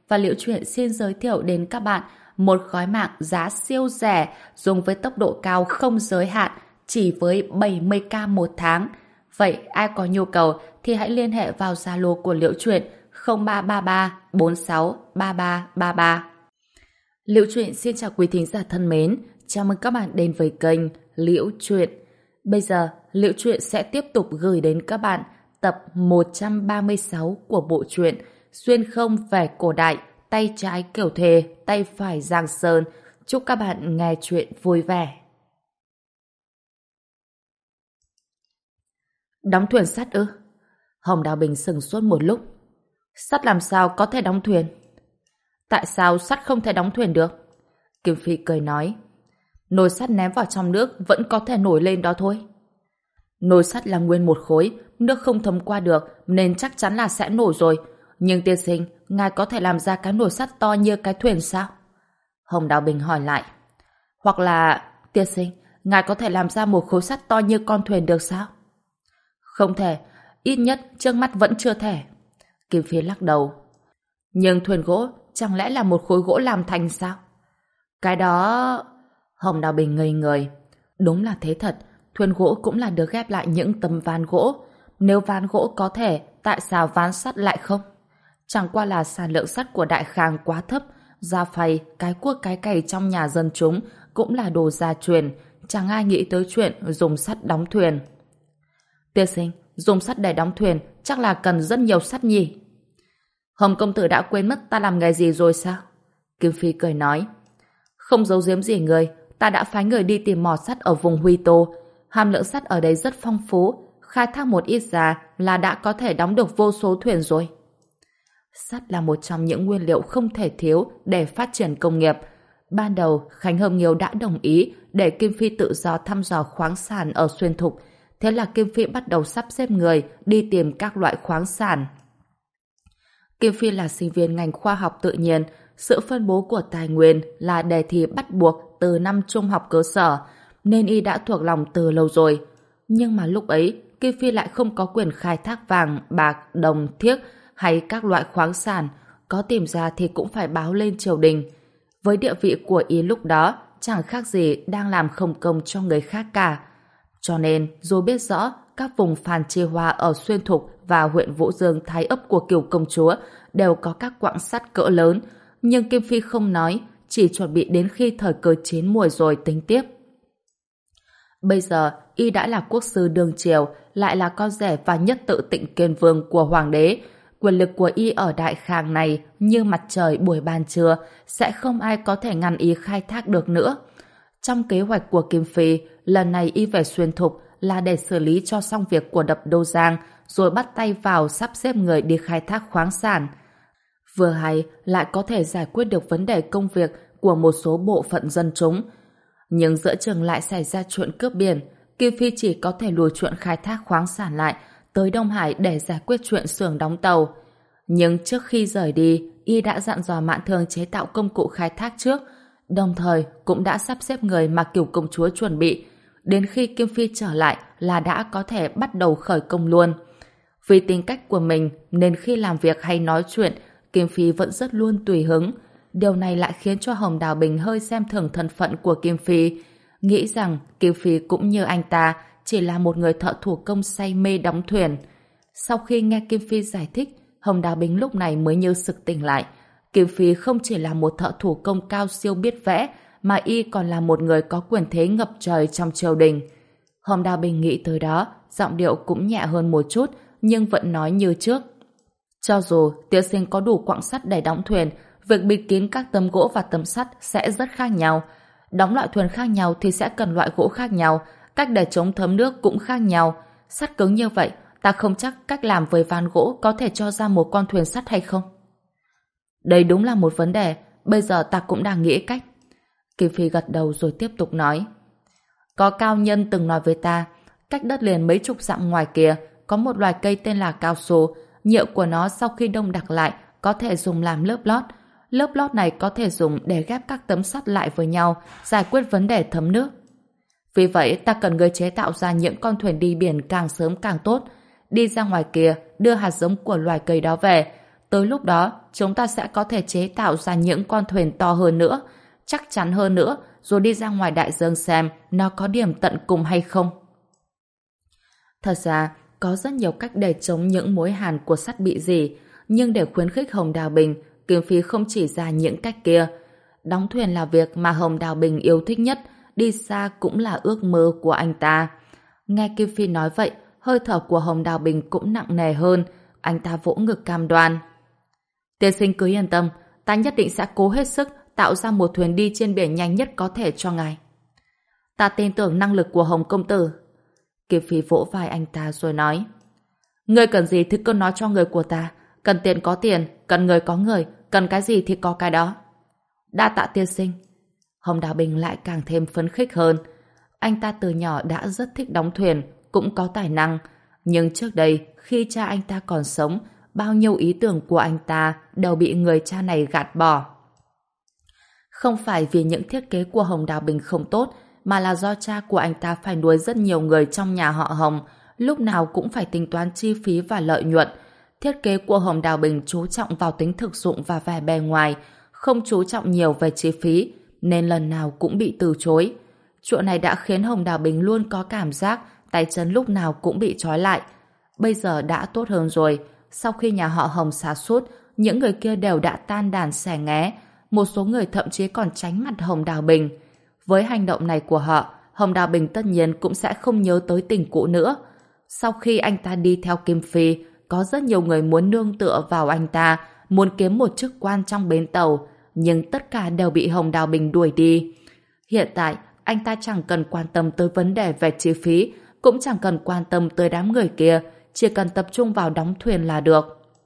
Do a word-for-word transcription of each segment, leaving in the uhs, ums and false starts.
và Liễu Chuyện xin giới thiệu đến các bạn một gói mạng giá siêu rẻ dùng với tốc độ cao không giới hạn chỉ với bảy mươi k một tháng. Vậy ai có nhu cầu thì hãy liên hệ vào Zalo của Liễu Chuyện không ba ba ba bốn sáu ba ba ba ba. Liễu Chuyện xin chào quý thính giả thân mến, chào mừng các bạn đến với kênh Liễu Chuyện. Bây giờ, Liễu Chuyện sẽ tiếp tục gửi đến các bạn tập một trăm ba mươi sáu của bộ truyện Xuyên không về cổ đại, tay trái Kiều Thề, tay phải Giang Sơn. Chúc các bạn nghe chuyện vui vẻ. Đóng thuyền sắt ư? Hồng Đào Bình sững sốt một lúc. Sắt làm sao có thể đóng thuyền? Tại sao sắt không thể đóng thuyền được? Kim Phi cười nói. Nồi sắt ném vào trong nước vẫn có thể nổi lên đó thôi. Nồi sắt là nguyên một khối, nước không thấm qua được nên chắc chắn là sẽ nổi rồi. Nhưng tiên sinh, ngài có thể làm ra cái nồi sắt to như cái thuyền sao? Hồng Đào Bình hỏi lại. Hoặc là, tiên sinh, ngài có thể làm ra một khối sắt to như con thuyền được sao? Không thể, ít nhất trước mắt vẫn chưa thể. Kim Phi lắc đầu. Nhưng thuyền gỗ chẳng lẽ là một khối gỗ làm thành sao? Cái đó... Hồng Đào Bình ngây người. Đúng là thế thật, thuyền gỗ cũng là được ghép lại những tấm ván gỗ. Nếu ván gỗ có thể, tại sao ván sắt lại không? Chẳng qua là sản lượng sắt của Đại Khang quá thấp, da phay, cái cuốc cái cày trong nhà dân chúng cũng là đồ gia truyền, chẳng ai nghĩ tới chuyện dùng sắt đóng thuyền. Tiên sinh, dùng sắt để đóng thuyền chắc là cần rất nhiều sắt nhỉ? Hồng công tử đã quên mất ta làm nghề gì rồi sao? Kim Phi cười nói. Không giấu giếm gì người, ta đã phái người đi tìm mỏ sắt ở vùng Huy Tô. Hàm lượng sắt ở đây rất phong phú, khai thác một ít ra là đã có thể đóng được vô số thuyền rồi. Sắt là một trong những nguyên liệu không thể thiếu để phát triển công nghiệp. Ban đầu, Khánh Hồng Nghiêu đã đồng ý để Kim Phi tự do thăm dò khoáng sản ở Xuyên Thục. Thế là Kim Phi bắt đầu sắp xếp người đi tìm các loại khoáng sản. Kim Phi là sinh viên ngành khoa học tự nhiên, sự phân bố của tài nguyên là đề thi bắt buộc từ năm trung học cơ sở, nên y đã thuộc lòng từ lâu rồi. Nhưng mà lúc ấy, Kim Phi lại không có quyền khai thác vàng, bạc, đồng, thiếc hay các loại khoáng sản, có tìm ra thì cũng phải báo lên triều đình. Với địa vị của y lúc đó, chẳng khác gì đang làm không công cho người khác cả. Cho nên, dù biết rõ các vùng phàn chi hoa ở Xuyên Thục và huyện Vũ Dương Thái Ấp của Kiều Công Chúa đều có các quặng sắt cỡ lớn, nhưng Kim Phi không nói, chỉ chuẩn bị đến khi thời cơ chín muồi rồi tính tiếp. Bây giờ, y đã là quốc sư đương triều, lại là con rể và nhất tự Tịnh Kiên Vương của hoàng đế. Quyền lực của y ở Đại Khang này như mặt trời buổi ban trưa, sẽ không ai có thể ngăn y khai thác được nữa. Trong kế hoạch của Kim Phi, lần này y về Xuyên Thục là để xử lý cho xong việc của đập Đô Giang, rồi bắt tay vào sắp xếp người đi khai thác khoáng sản. Vừa hay lại có thể giải quyết được vấn đề công việc của một số bộ phận dân chúng. Nhưng giữa chừng lại xảy ra chuyện cướp biển, Kim Phi chỉ có thể lùi chuyện khai thác khoáng sản lại tới Đông Hải để giải quyết chuyện xưởng đóng tàu. Nhưng trước khi rời đi, y đã dặn dò Mạn Thương chế tạo công cụ khai thác trước, đồng thời cũng đã sắp xếp người mà Kiều Công Chúa chuẩn bị. Đến khi Kim Phi trở lại là đã có thể bắt đầu khởi công luôn. Vì tính cách của mình nên khi làm việc hay nói chuyện, Kim Phi vẫn rất luôn tùy hứng. Điều này lại khiến cho Hồng Đào Bình hơi xem thường thân phận của Kim Phi, nghĩ rằng Kim Phi cũng như anh ta chỉ là một người thợ thủ công say mê đóng thuyền. Sau khi nghe Kim Phi giải thích, Hồng Đào Bình lúc này mới như sực tỉnh lại. Kim Phi không chỉ là một thợ thủ công cao siêu biết vẽ, mà y còn là một người có quyền thế ngập trời trong triều đình. Hồng Đào Bình nghĩ tới đó, giọng điệu cũng nhẹ hơn một chút, nhưng vẫn nói như trước. Cho dù tiên sinh có đủ quặng sắt để đóng thuyền, việc bịt kín các tấm gỗ và tấm sắt sẽ rất khác nhau. Đóng loại thuyền khác nhau thì sẽ cần loại gỗ khác nhau, cách để chống thấm nước cũng khác nhau. Sắt cứng như vậy, ta không chắc cách làm với ván gỗ có thể cho ra một con thuyền sắt hay không. Đây đúng là một vấn đề, bây giờ ta cũng đang nghĩ cách. Kim Phi gật đầu rồi tiếp tục nói. Có cao nhân từng nói với ta, cách đất liền mấy chục dặm ngoài kia có một loài cây tên là cao su, nhựa của nó sau khi đông đặc lại có thể dùng làm lớp lót. Lớp lót này có thể dùng để ghép các tấm sắt lại với nhau, giải quyết vấn đề thấm nước. Vì vậy ta cần người chế tạo ra những con thuyền đi biển càng sớm càng tốt. Đi ra ngoài kia, đưa hạt giống của loài cây đó về. Tới lúc đó, chúng ta sẽ có thể chế tạo ra những con thuyền to hơn nữa, chắc chắn hơn nữa, rồi đi ra ngoài đại dương xem nó có điểm tận cùng hay không. Thật ra, có rất nhiều cách để chống những mối hàn của sắt bị rỉ, nhưng để khuyến khích Hồng Đào Bình, Kim Phi không chỉ ra những cách kia. Đóng thuyền là việc mà Hồng Đào Bình yêu thích nhất, đi xa cũng là ước mơ của anh ta. Nghe Kim Phi nói vậy, hơi thở của Hồng Đào Bình cũng nặng nề hơn, anh ta vỗ ngực cam đoan. Tiên sinh cứ yên tâm, ta nhất định sẽ cố hết sức tạo ra một thuyền đi trên biển nhanh nhất có thể cho ngài. Ta tin tưởng năng lực của Hồng công tử. Kim Phi vỗ vai anh ta rồi nói, ngươi cần gì thì cứ nói cho người của ta, cần tiền có tiền, cần người có người, cần cái gì thì có cái đó. Đa tạ tiên sinh. Hồng Đào Bình lại càng thêm phấn khích hơn. Anh ta từ nhỏ đã rất thích đóng thuyền, cũng có tài năng, nhưng trước đây khi cha anh ta còn sống, bao nhiêu ý tưởng của anh ta đều bị người cha này gạt bỏ. Không phải vì những thiết kế của Hồng Đào Bình không tốt, mà là do cha của anh ta phải nuôi rất nhiều người trong nhà họ Hồng, lúc nào cũng phải tính toán chi phí và lợi nhuận. Thiết kế của Hồng Đào Bình chú trọng vào tính thực dụng và vẻ bề ngoài, không chú trọng nhiều về chi phí, nên lần nào cũng bị từ chối. Chuyện này đã khiến Hồng Đào Bình luôn có cảm giác tay chân lúc nào cũng bị trói lại. Bây giờ đã tốt hơn rồi. Sau khi nhà họ Hồng sa sút, những người kia đều đã tan đàn xẻ nghé. Một số người thậm chí còn tránh mặt Hồng Đào Bình. Với hành động này của họ, Hồng Đào Bình tất nhiên cũng sẽ không nhớ tới tình cũ nữa. Sau khi anh ta đi theo Kim Phi, có rất nhiều người muốn nương tựa vào anh ta, muốn kiếm một chức quan trong bến tàu, nhưng tất cả đều bị Hồng Đào Bình đuổi đi. Hiện tại, anh ta chẳng cần quan tâm tới vấn đề về chi phí, cũng chẳng cần quan tâm tới đám người kia, chỉ cần tập trung vào đóng thuyền là được.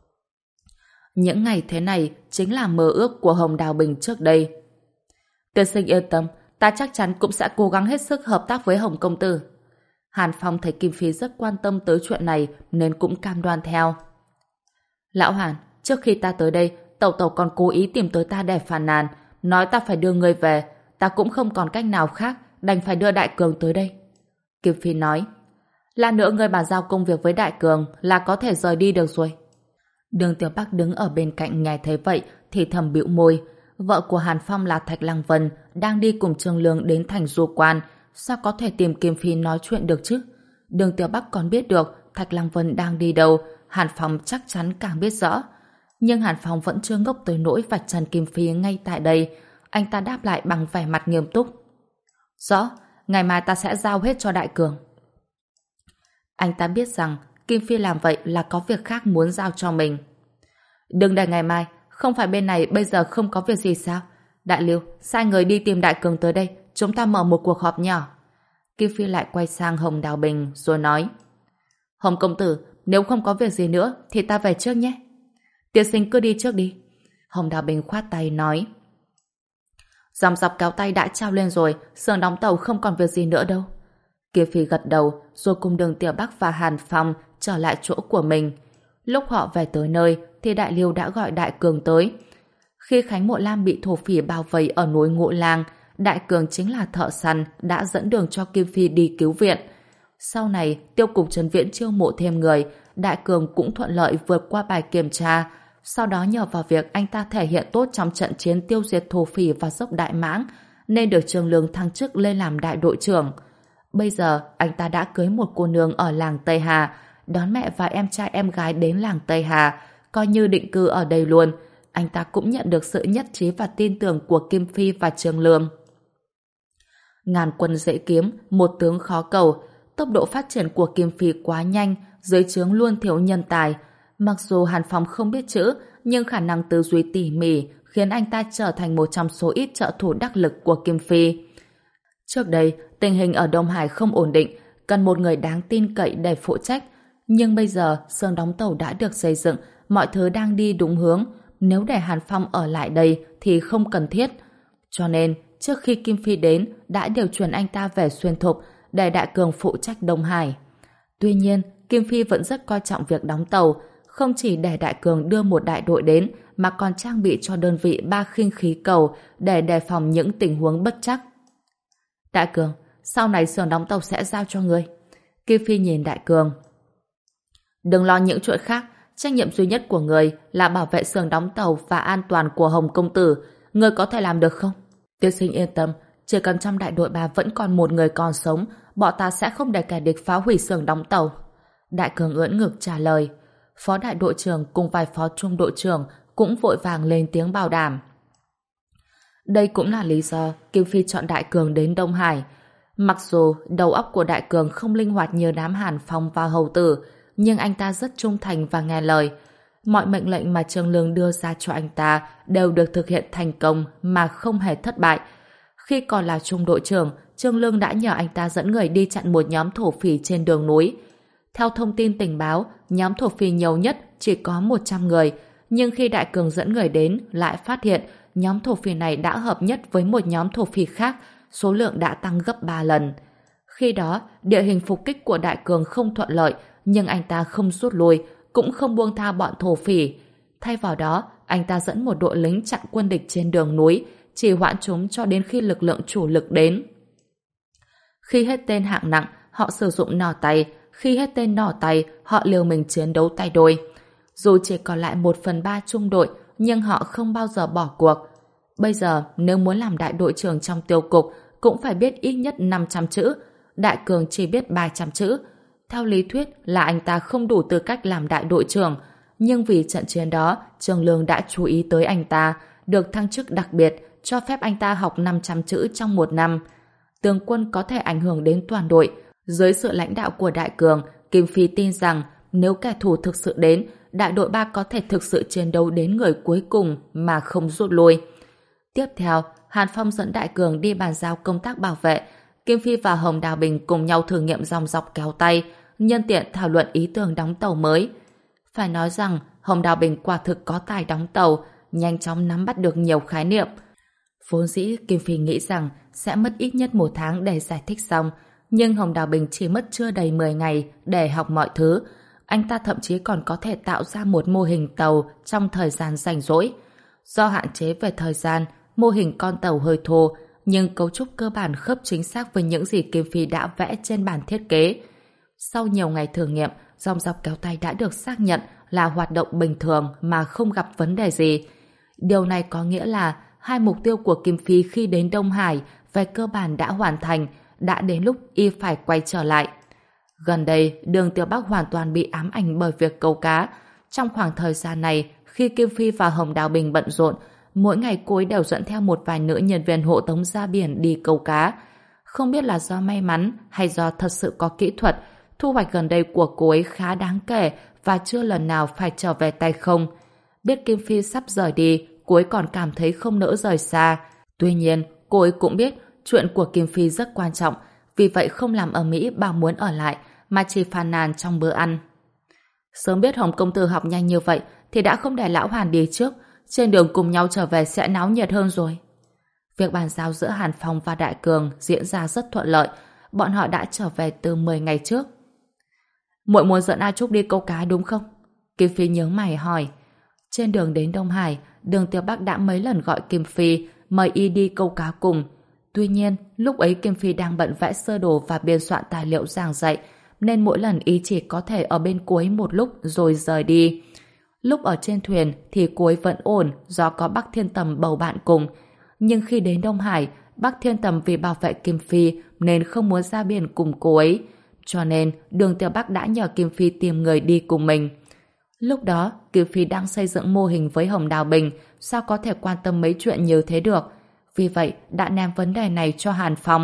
Những ngày thế này chính là mơ ước của Hồng Đào Bình trước đây. Tiên sinh yên tâm, ta chắc chắn cũng sẽ cố gắng hết sức hợp tác với Hồng công tử. Hàn Phong thấy Kim Phi rất quan tâm tới chuyện này nên cũng cam đoan theo. Lão Hàn, trước khi ta tới đây, Tẩu Tẩu còn cố ý tìm tới ta để phàn nàn, nói ta phải đưa người về, ta cũng không còn cách nào khác, đành phải đưa Đại Cường tới đây. Kim Phi nói, lát nữa ngươi bàn giao công việc với Đại Cường là có thể rời đi được rồi. Đường Tiểu Bắc đứng ở bên cạnh nghe thấy vậy thì thầm bĩu môi. Vợ của Hàn Phong là Thạch Lăng Vân đang đi cùng Trương Lương đến thành du quan, sao có thể tìm Kim Phi nói chuyện được chứ? Đường Tiểu Bắc còn biết được Thạch Lăng Vân đang đi đâu, Hàn Phong chắc chắn càng biết rõ. Nhưng Hàn Phong vẫn chưa ngốc tới nỗi vạch trần Kim Phi ngay tại đây. Anh ta đáp lại bằng vẻ mặt nghiêm túc. Rõ, ngày mai ta sẽ giao hết cho Đại Cường. Anh ta biết rằng Kim Phi làm vậy là có việc khác muốn giao cho mình. Đừng để ngày mai, không phải bên này bây giờ không có việc gì sao? Đại Lưu, sai người đi tìm Đại Cường tới đây, chúng ta mở một cuộc họp nhỏ. Kim Phi lại quay sang Hồng Đào Bình rồi nói, Hồng công tử, nếu không có việc gì nữa thì ta về trước nhé. Tiên sinh cứ đi trước đi. Hồng Đào Bình khoát tay nói, dòng dọc kéo tay đã trao lên rồi, xưởng đóng tàu không còn việc gì nữa đâu. Kim Phi gật đầu rồi cùng Đường Tiểu Bắc và Hàn Phong trở lại chỗ của mình. Lúc họ về tới nơi thì Đại Liêu đã gọi Đại Cường tới. Khi Khánh Mộ Lam bị thổ phỉ bao vây ở núi Ngũ Lang, Đại Cường chính là thợ săn đã dẫn đường cho Kim Phi đi cứu viện. Sau này, Tiêu cục Trấn Viễn chiêu mộ thêm người, Đại Cường cũng thuận lợi vượt qua bài kiểm tra. Sau đó nhờ vào việc anh ta thể hiện tốt trong trận chiến tiêu diệt thổ phỉ và dốc Đại Mãng, nên được Trương Lương thăng chức lên làm đại đội trưởng. Bây giờ, anh ta đã cưới một cô nương ở làng Tây Hà, đón mẹ và em trai em gái đến làng Tây Hà, coi như định cư ở đây luôn. Anh ta cũng nhận được sự nhất trí và tin tưởng của Kim Phi và Trương Lương. Ngàn quân dễ kiếm, một tướng khó cầu. Tốc độ phát triển của Kim Phi quá nhanh, dưới trướng luôn thiếu nhân tài. Mặc dù Hàn Phong không biết chữ, nhưng khả năng tư duy tỉ mỉ khiến anh ta trở thành một trong số ít trợ thủ đắc lực của Kim Phi. Trước đây, tình hình ở Đông Hải không ổn định, cần một người đáng tin cậy để phụ trách. Nhưng bây giờ, xưởng đóng tàu đã được xây dựng, mọi thứ đang đi đúng hướng. Nếu để Hàn Phong ở lại đây thì không cần thiết. Cho nên, trước khi Kim Phi đến, đã điều chuyển anh ta về Xuyên Thục để Đại Cường phụ trách Đông Hải. Tuy nhiên, Kim Phi vẫn rất coi trọng việc đóng tàu, không chỉ để Đại Cường đưa một đại đội đến, mà còn trang bị cho đơn vị ba khinh khí cầu để đề phòng những tình huống bất trắc. Đại Cường, sau này xưởng đóng tàu sẽ giao cho ngươi. Kim Phi nhìn Đại Cường. Đừng lo những chuyện khác, Trách nhiệm duy nhất của người là bảo vệ xưởng đóng tàu và an toàn của Hồng công tử. Người có thể làm được không? Tiên sinh yên tâm, chỉ cần trong đại đội ba vẫn còn một người còn sống, bọn ta sẽ không để kẻ địch phá hủy xưởng đóng tàu. Đại cường ưỡn ngực trả lời. Phó đại đội trưởng cùng vài phó trung đội trưởng cũng vội vàng lên tiếng bảo đảm. Đây cũng là lý do Kim Phi chọn Đại Cường đến Đông Hải. Mặc dù đầu óc của Đại Cường không linh hoạt như đám Hàn Phong và Hầu Tử, nhưng anh ta rất trung thành và nghe lời. Mọi mệnh lệnh mà Trương Lương đưa ra cho anh ta đều được thực hiện thành công mà không hề thất bại. Khi còn là trung đội trưởng, Trương Lương đã nhờ anh ta dẫn người đi chặn một nhóm thổ phỉ trên đường núi. Theo thông tin tình báo, nhóm thổ phỉ nhiều nhất chỉ có một trăm người, nhưng khi Đại Cường dẫn người đến lại phát hiện nhóm thổ phỉ này đã hợp nhất với một nhóm thổ phỉ khác, số lượng đã tăng gấp ba lần. Khi đó, địa hình phục kích của Đại Cường không thuận lợi, nhưng anh ta không rút lui, cũng không buông tha bọn thổ phỉ. Thay vào đó, anh ta dẫn một đội lính chặn quân địch trên đường núi, chỉ hoãn chúng cho đến khi lực lượng chủ lực đến. Khi hết tên hạng nặng, họ sử dụng nỏ tay, khi hết tên nỏ tay, họ liều mình chiến đấu tay đôi. Dù chỉ còn lại một phần ba trung đội, nhưng họ không bao giờ bỏ cuộc. Bây giờ, nếu muốn làm đại đội trưởng trong tiêu cục, cũng phải biết ít nhất năm trăm chữ. Đại Cường chỉ biết ba trăm chữ. Theo lý thuyết là anh ta không đủ tư cách làm đại đội trưởng, nhưng vì trận chiến đó, Trương Lương đã chú ý tới anh ta, được thăng chức đặc biệt, cho phép anh ta học năm trăm chữ trong một năm. Tướng quân có thể ảnh hưởng đến toàn đội. Dưới sự lãnh đạo của Đại Cường, Kim Phi tin rằng nếu kẻ thù thực sự đến, đại đội ba có thể thực sự chiến đấu đến người cuối cùng mà không rút lui. Tiếp theo, Hàn Phong dẫn Đại Cường đi bàn giao công tác bảo vệ. Kim Phi và Hồng Đào Bình cùng nhau thử nghiệm dòng dọc kéo tay, nhân tiện thảo luận ý tưởng đóng tàu mới. Phải nói rằng, Hồng Đào Bình quả thực có tài đóng tàu, nhanh chóng nắm bắt được nhiều khái niệm. Vốn dĩ, Kim Phi nghĩ rằng sẽ mất ít nhất một tháng để giải thích xong, nhưng Hồng Đào Bình chỉ mất chưa đầy mười ngày để học mọi thứ. Anh ta thậm chí còn có thể tạo ra một mô hình tàu trong thời gian rảnh rỗi. Do hạn chế về thời gian, mô hình con tàu hơi thô, nhưng cấu trúc cơ bản khớp chính xác với những gì Kim Phi đã vẽ trên bản thiết kế. Sau nhiều ngày thử nghiệm, dòng dọc kéo tay đã được xác nhận là hoạt động bình thường mà không gặp vấn đề gì. Điều này có nghĩa là hai mục tiêu của Kim Phi khi đến Đông Hải về cơ bản đã hoàn thành, đã đến lúc y phải quay trở lại. Gần đây, Đường Tiểu Bắc hoàn toàn bị ám ảnh bởi việc câu cá. Trong khoảng thời gian này, khi Kim Phi và Hồng Đào Bình bận rộn, mỗi ngày cô ấy đều dẫn theo một vài nữ nhân viên hộ tống ra biển đi câu cá. Không biết là do may mắn hay do thật sự có kỹ thuật, thu hoạch gần đây của cô ấy khá đáng kể và chưa lần nào phải trở về tay không. Biết Kim Phi sắp rời đi, cô ấy còn cảm thấy không nỡ rời xa. Tuy nhiên, cô ấy cũng biết chuyện của Kim Phi rất quan trọng, vì vậy không làm ở Mỹ bảo muốn ở lại, mà chỉ phàn nàn trong bữa ăn. Sớm biết Hồng công tử học nhanh như vậy thì đã không để lão Hàn đi trước, trên đường cùng nhau trở về sẽ náo nhiệt hơn rồi. Việc bàn giao giữa Hàn Phong và Đại Cường diễn ra rất thuận lợi, bọn họ đã trở về từ mười ngày trước. Muội muốn dẫn A Trúc đi câu cá đúng không? Kim Phi nhớ mày hỏi. Trên đường đến Đông Hải, Đường Tiểu Bắc đã mấy lần gọi Kim Phi mời y đi câu cá cùng. Tuy nhiên, lúc ấy Kim Phi đang bận vẽ sơ đồ và biên soạn tài liệu giảng dạy, nên mỗi lần y chỉ có thể ở bên cuối một lúc rồi rời đi. Lúc ở trên thuyền thì cô ấy vẫn ổn do có Bắc Thiên Tầm bầu bạn cùng. Nhưng khi đến Đông Hải, Bắc Thiên Tầm vì bảo vệ Kim Phi nên không muốn ra biển cùng cô ấy. Cho nên Đường Tiểu Bắc đã nhờ Kim Phi tìm người đi cùng mình. Lúc đó, Kim Phi đang xây dựng mô hình với Hồng Đào Bình, sao có thể quan tâm mấy chuyện như thế được. Vì vậy, đã ném vấn đề này cho Hàn Phong.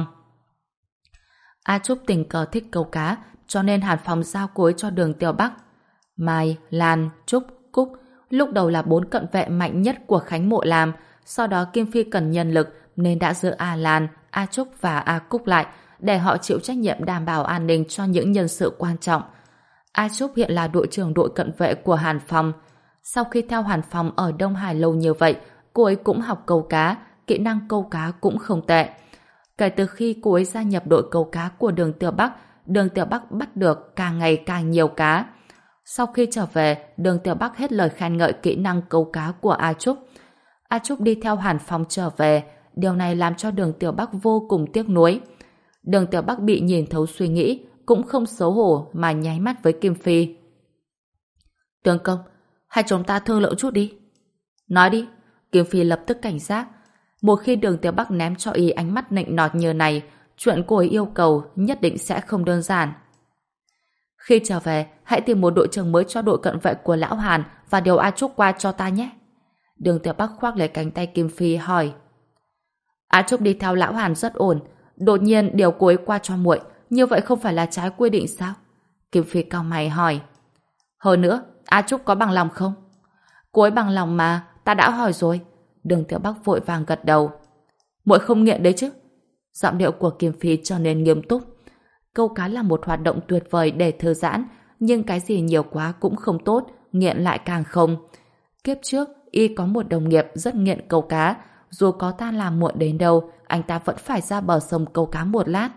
A Trúc tình cờ thích câu cá, cho nên Hàn Phong giao cô ấy cho Đường Tiểu Bắc. Mai, Lan, Trúc, Cúc lúc đầu là bốn cận vệ mạnh nhất của Khánh Mộ Lam, sau đó Kim Phi cần nhân lực nên đã giữ A Lan, A Trúc và A Cúc lại để họ chịu trách nhiệm đảm bảo an ninh cho những nhân sự quan trọng. A Trúc hiện là đội trưởng đội cận vệ của Hàn Phong. Sau khi theo Hàn Phong ở Đông Hải lâu như vậy, cô ấy cũng học câu cá, kỹ năng câu cá cũng không tệ. Kể từ khi cô ấy gia nhập đội câu cá của Đường Tiểu Bắc, Đường Tiểu Bắc bắt được càng ngày càng nhiều cá. Sau khi trở về, Đường Tiểu Bắc hết lời khen ngợi kỹ năng câu cá của A Trúc. A Trúc đi theo Hàn Phong trở về, điều này làm cho Đường Tiểu Bắc vô cùng tiếc nuối. Đường Tiểu Bắc bị nhìn thấu suy nghĩ, cũng không xấu hổ mà nháy mắt với Kim Phi. Tướng công, hay chúng ta thương lượng chút đi. Nói đi. Kim Phi lập tức cảnh giác. Một khi Đường Tiểu Bắc ném cho y ánh mắt nịnh nọt như này, chuyện cô ấy yêu cầu nhất định sẽ không đơn giản. Khi trở về, hãy tìm một đội trưởng mới cho đội cận vệ của Lão Hàn và điều A Trúc qua cho ta nhé. Đường Tiểu Bắc khoác lấy cánh tay Kim Phi hỏi. A Trúc đi theo Lão Hàn rất ổn, đột nhiên điều cô ấy qua cho muội, như vậy không phải là trái quy định sao? Kim Phi cau mày hỏi. Hơn nữa, A Trúc có bằng lòng không? Cô ấy bằng lòng mà, ta đã hỏi rồi. Đường Tiểu Bắc vội vàng gật đầu. Muội không nghiện đấy chứ? Giọng điệu của Kim Phi trở nên nghiêm túc. Câu cá là một hoạt động tuyệt vời để thư giãn, nhưng cái gì nhiều quá cũng không tốt, nghiện lại càng không. Kiếp trước, y có một đồng nghiệp rất nghiện câu cá, dù có tan làm muộn đến đâu, anh ta vẫn phải ra bờ sông câu cá một lát.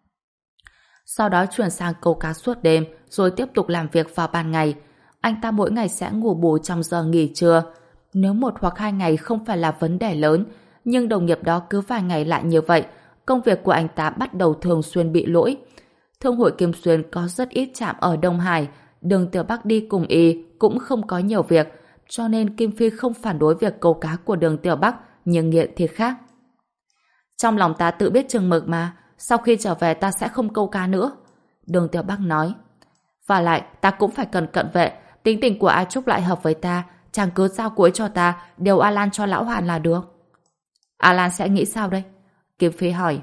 Sau đó chuyển sang câu cá suốt đêm, rồi tiếp tục làm việc vào ban ngày. Anh ta mỗi ngày sẽ ngủ bù trong giờ nghỉ trưa. Nếu một hoặc hai ngày không phải là vấn đề lớn, nhưng đồng nghiệp đó cứ vài ngày lại như vậy, công việc của anh ta bắt đầu thường xuyên bị lỗi. Thương hội Kim Xuyên có rất ít trạm ở Đông Hải, Đường Tiểu Bắc đi cùng y cũng không có nhiều việc, cho nên Kim Phi không phản đối việc câu cá của Đường Tiểu Bắc, nhưng nghiện thì khác. Trong lòng ta tự biết chừng mực mà, sau khi trở về ta sẽ không câu cá nữa. Đường Tiểu Bắc nói. Và lại, ta cũng phải cần cận vệ, tính tình của A Trúc lại hợp với ta, chàng cứ giao cuối cho ta, điều A Lan cho Lão Hàn là được. A Lan sẽ nghĩ sao đây? Kim Phi hỏi.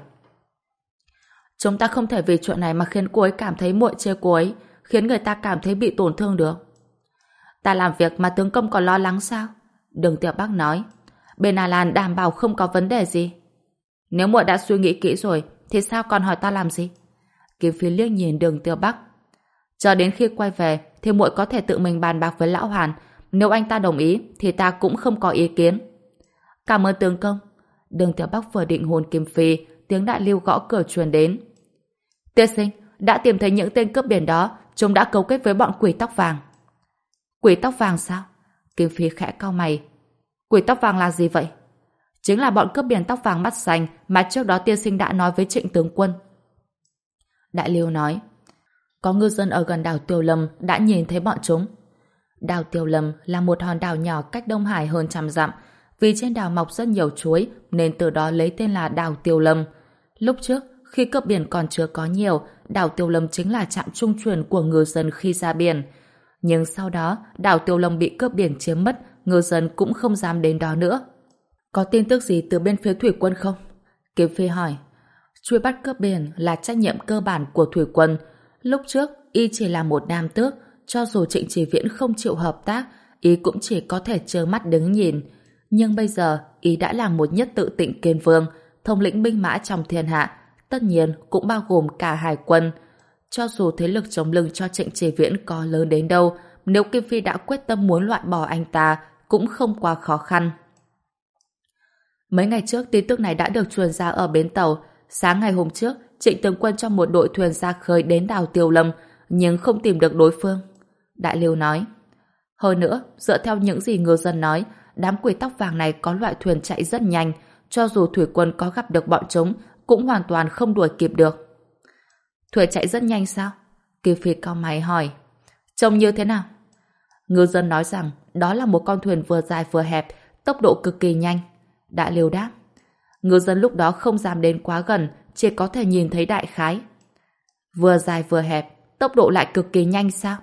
Chúng ta không thể vì chuyện này mà khiến cô ấy cảm thấy muội chê cô ấy, khiến người ta cảm thấy bị tổn thương được. Ta làm việc mà tướng công còn lo lắng sao? Đường Tiểu Bắc nói. Bên A Lan đảm bảo không có vấn đề gì. Nếu muội đã suy nghĩ kỹ rồi, thì sao còn hỏi ta làm gì? Kim Phi liếc nhìn Đường Tiểu Bắc. Chờ đến khi quay về, thì muội có thể tự mình bàn bạc với Lão Hàn. Nếu anh ta đồng ý, thì ta cũng không có ý kiến. Cảm ơn tướng công. Đường Tiểu Bắc vừa định hôn Kim Phi, tiếng đại lưu gõ cửa truyền đến. Tiên sinh, đã tìm thấy những tên cướp biển đó, chúng đã cấu kết với bọn quỷ tóc vàng. Quỷ tóc vàng sao? Kim Phi khẽ cau mày. Quỷ tóc vàng là gì vậy? Chính là bọn cướp biển tóc vàng mắt xanh mà trước đó tiên sinh đã nói với Trịnh tướng quân. Đại lưu nói. Có ngư dân ở gần đảo Tiêu Lâm đã nhìn thấy bọn chúng. Đảo Tiêu Lâm là một hòn đảo nhỏ cách Đông Hải hơn trăm dặm. Vì trên đảo mọc rất nhiều chuối nên từ đó lấy tên là đảo Tiêu Lâm. Lúc trước, khi cướp biển còn chưa có nhiều, đảo Tiêu Lâm chính là trạm trung chuyển của ngư dân khi ra biển. Nhưng sau đó, đảo Tiêu Lâm bị cướp biển chiếm mất, ngư dân cũng không dám đến đó nữa. Có tin tức gì từ bên phía thủy quân không? Kim Phi hỏi. Truy bắt cướp biển là trách nhiệm cơ bản của thủy quân. Lúc trước, y chỉ là một nam tước, cho dù Trịnh Chỉ Viễn không chịu hợp tác, y cũng chỉ có thể trơ mắt đứng nhìn. Nhưng bây giờ, y đã là một nhất tự Tịnh Kiên Vương, thống lĩnh binh mã trong thiên hạ, tất nhiên cũng bao gồm cả hải quân. Cho dù thế lực chống lưng cho Trịnh Chỉ Viễn có lớn đến đâu, nếu Kim Phi đã quyết tâm muốn loại bỏ anh ta, cũng không quá khó khăn. Mấy ngày trước, tin tức này đã được truyền ra ở bến tàu. Sáng ngày hôm trước, Trịnh tướng quân cho một đội thuyền ra khơi đến đảo Tiêu Lâm, nhưng không tìm được đối phương. Đại Lưu nói. Hơn nữa, dựa theo những gì ngư dân nói, đám quỷ tóc vàng này có loại thuyền chạy rất nhanh, cho dù thủy quân có gặp được bọn chúng, cũng hoàn toàn không đuổi kịp được. Thuyền chạy rất nhanh sao? Kim Phi cau mày hỏi. Trông như thế nào? Ngư dân nói rằng đó là một con thuyền vừa dài vừa hẹp, tốc độ cực kỳ nhanh. Đại Liêu đáp. Ngư dân lúc đó không dám đến quá gần, chỉ có thể nhìn thấy đại khái. Vừa dài vừa hẹp, tốc độ lại cực kỳ nhanh sao?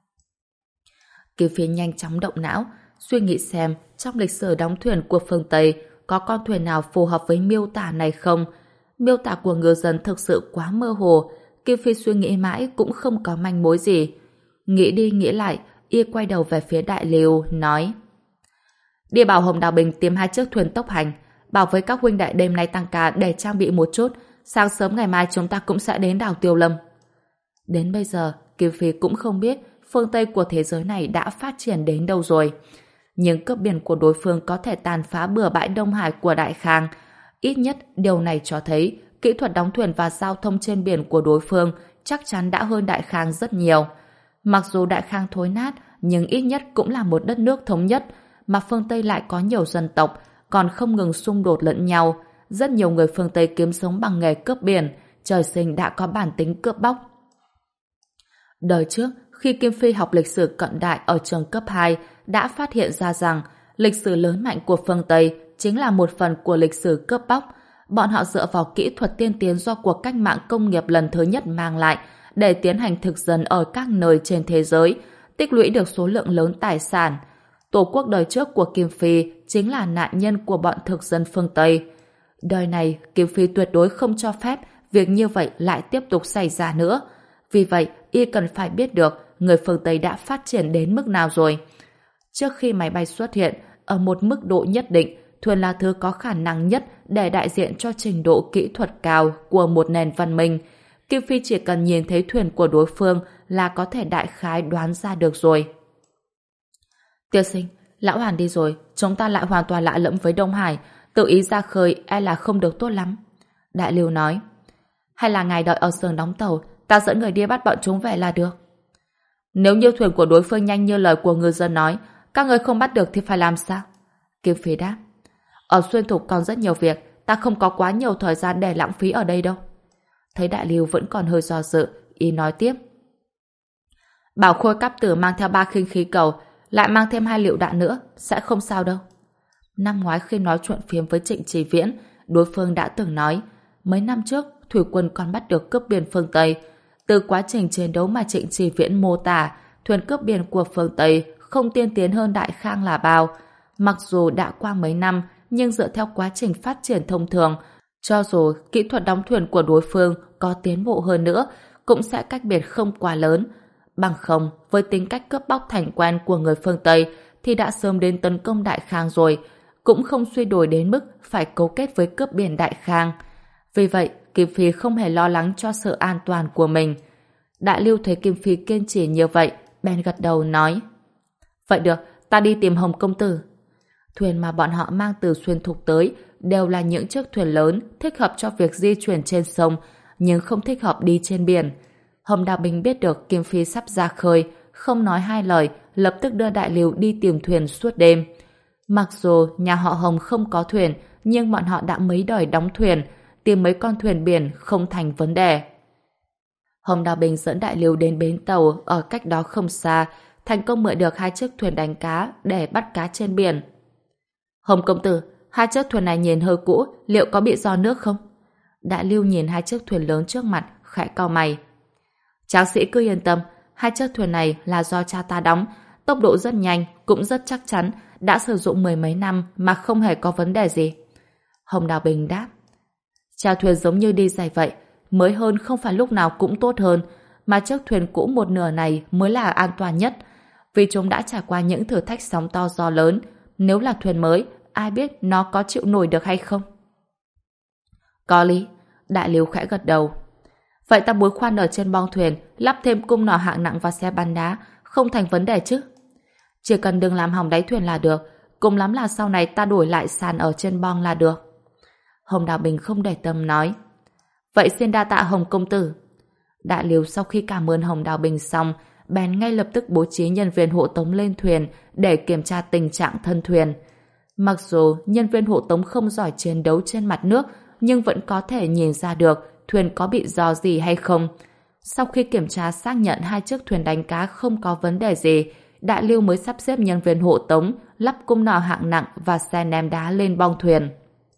Kim Phi nhanh chóng động não, suy nghĩ xem trong lịch sử đóng thuyền của phương Tây có con thuyền nào phù hợp với miêu tả này không. Miêu tả của ngư dân thực sự quá mơ hồ. Kim Phi suy nghĩ mãi cũng không có manh mối gì. Nghĩ đi nghĩ lại, y quay đầu về phía Đại Liêu, nói. Đi bảo Hồng Đào Bình tìm hai chiếc thuyền tốc hành, bảo với các huynh đệ đêm nay tăng ca để trang bị một chút, sáng sớm ngày mai chúng ta cũng sẽ đến đảo Tiêu Lâm. Đến bây giờ, Kim Phi cũng không biết phương Tây của thế giới này đã phát triển đến đâu rồi. Nhưng cướp biển của đối phương có thể tàn phá bừa bãi Đông Hải của Đại Khang. Ít nhất điều này cho thấy kỹ thuật đóng thuyền và giao thông trên biển của đối phương chắc chắn đã hơn Đại Khang rất nhiều. Mặc dù Đại Khang thối nát, nhưng ít nhất cũng là một đất nước thống nhất, mà phương Tây lại có nhiều dân tộc, còn không ngừng xung đột lẫn nhau. Rất nhiều người phương Tây kiếm sống bằng nghề cướp biển, trời sinh đã có bản tính cướp bóc. Đời trước, khi Kim Phi học lịch sử cận đại ở trường cấp hai đã phát hiện ra rằng lịch sử lớn mạnh của phương Tây chính là một phần của lịch sử cướp bóc. Bọn họ dựa vào kỹ thuật tiên tiến do cuộc cách mạng công nghiệp lần thứ nhất mang lại để tiến hành thực dân ở các nơi trên thế giới, tích lũy được số lượng lớn tài sản. Tổ quốc đời trước của Kim Phi chính là nạn nhân của bọn thực dân phương Tây. Đời này, Kim Phi tuyệt đối không cho phép việc như vậy lại tiếp tục xảy ra nữa. Vì vậy, y cần phải biết được người phương Tây đã phát triển đến mức nào rồi. Trước khi máy bay xuất hiện, ở một mức độ nhất định, thuyền là thứ có khả năng nhất để đại diện cho trình độ kỹ thuật cao của một nền văn minh. Kim Phi chỉ cần nhìn thấy thuyền của đối phương là có thể đại khái đoán ra được rồi. Tiên sinh, lão Hàn đi rồi, chúng ta lại hoàn toàn lạ lẫm với Đông Hải, tự ý ra khơi e là không được tốt lắm. Đại Lưu nói, hay là ngài đợi ở xưởng đóng tàu, ta dẫn người đi bắt bọn chúng về là được. Nếu như thuyền của đối phương nhanh như lời của ngư dân nói, các người không bắt được thì phải làm sao? Kim Phi đáp, ở xuyên thục còn rất nhiều việc, ta không có quá nhiều thời gian để lãng phí ở đây đâu. Thấy Đại Lưu vẫn còn hơi do dự, y nói tiếp, bảo Khôi Cáp Tử mang theo ba khinh khí cầu, lại mang thêm hai lựu đạn nữa, sẽ không sao đâu. Năm ngoái khi nói chuyện phiếm với Trịnh Trì Viễn, đối phương đã từng nói, mấy năm trước thủy quân còn bắt được cướp biển phương Tây. Từ quá trình chiến đấu mà Trịnh Trì Viễn mô tả, thuyền cướp biển của phương Tây không tiên tiến hơn Đại Khang là bao. Mặc dù đã qua mấy năm, nhưng dựa theo quá trình phát triển thông thường, cho dù kỹ thuật đóng thuyền của đối phương có tiến bộ hơn nữa, cũng sẽ cách biệt không quá lớn. Bằng không, với tính cách cướp bóc thành quen của người phương Tây thì đã sớm đến tấn công Đại Khang rồi, cũng không suy đổi đến mức phải cấu kết với cướp biển Đại Khang. Vì vậy, Kim Phi không hề lo lắng cho sự an toàn của mình. Đại Lưu thấy Kim Phi kiên trì như vậy, bèn gật đầu nói, vậy được, ta đi tìm Hồng công tử. Thuyền mà bọn họ mang từ xuyên thục tới đều là những chiếc thuyền lớn thích hợp cho việc di chuyển trên sông, nhưng không thích hợp đi trên biển. Hồng Đào Bình biết được Kim Phi sắp ra khơi, không nói hai lời, lập tức đưa Đại Lưu đi tìm thuyền suốt đêm. Mặc dù nhà họ Hồng không có thuyền, nhưng bọn họ đã mấy đời đóng thuyền, tìm mấy con thuyền biển không thành vấn đề. Hồng Đào Bình dẫn Đại Lưu đến bến tàu ở cách đó không xa, thành công mượn được hai chiếc thuyền đánh cá để bắt cá trên biển. Hồng công tử, hai chiếc thuyền này nhìn hơi cũ, liệu có bị do nước không? Đại Lưu nhìn hai chiếc thuyền lớn trước mặt, khẽ cau mày. Tráng sĩ cứ yên tâm, hai chiếc thuyền này là do cha ta đóng, tốc độ rất nhanh, cũng rất chắc chắn, đã sử dụng mười mấy năm mà không hề có vấn đề gì. Hồng Đào Bình đáp. Chèo thuyền giống như đi giày vậy, mới hơn không phải lúc nào cũng tốt hơn, mà chiếc thuyền cũ một nửa này mới là an toàn nhất, vì chúng đã trải qua những thử thách sóng to gió lớn. Nếu là thuyền mới, ai biết nó có chịu nổi được hay không? Có lý, Đại Lưu khẽ gật đầu. Vậy ta bối khoan ở trên bong thuyền, lắp thêm cung nỏ hạng nặng và xe bắn đá, không thành vấn đề chứ? Chỉ cần đừng làm hỏng đáy thuyền là được, cùng lắm là sau này ta đổi lại sàn ở trên bong là được. Hồng Đào Bình không để tâm nói. Vậy xin đa tạ Hồng công tử. Đại Lưu sau khi cảm ơn Hồng Đào Bình xong, bèn ngay lập tức bố trí nhân viên hộ tống lên thuyền để kiểm tra tình trạng thân thuyền. Mặc dù nhân viên hộ tống không giỏi chiến đấu trên mặt nước, nhưng vẫn có thể nhìn ra được thuyền có bị rò gì hay không. Sau khi kiểm tra xác nhận hai chiếc thuyền đánh cá không có vấn đề gì, Đại Lưu mới sắp xếp nhân viên hộ tống lắp cung nỏ hạng nặng và xe ném đá lên bong thuyền.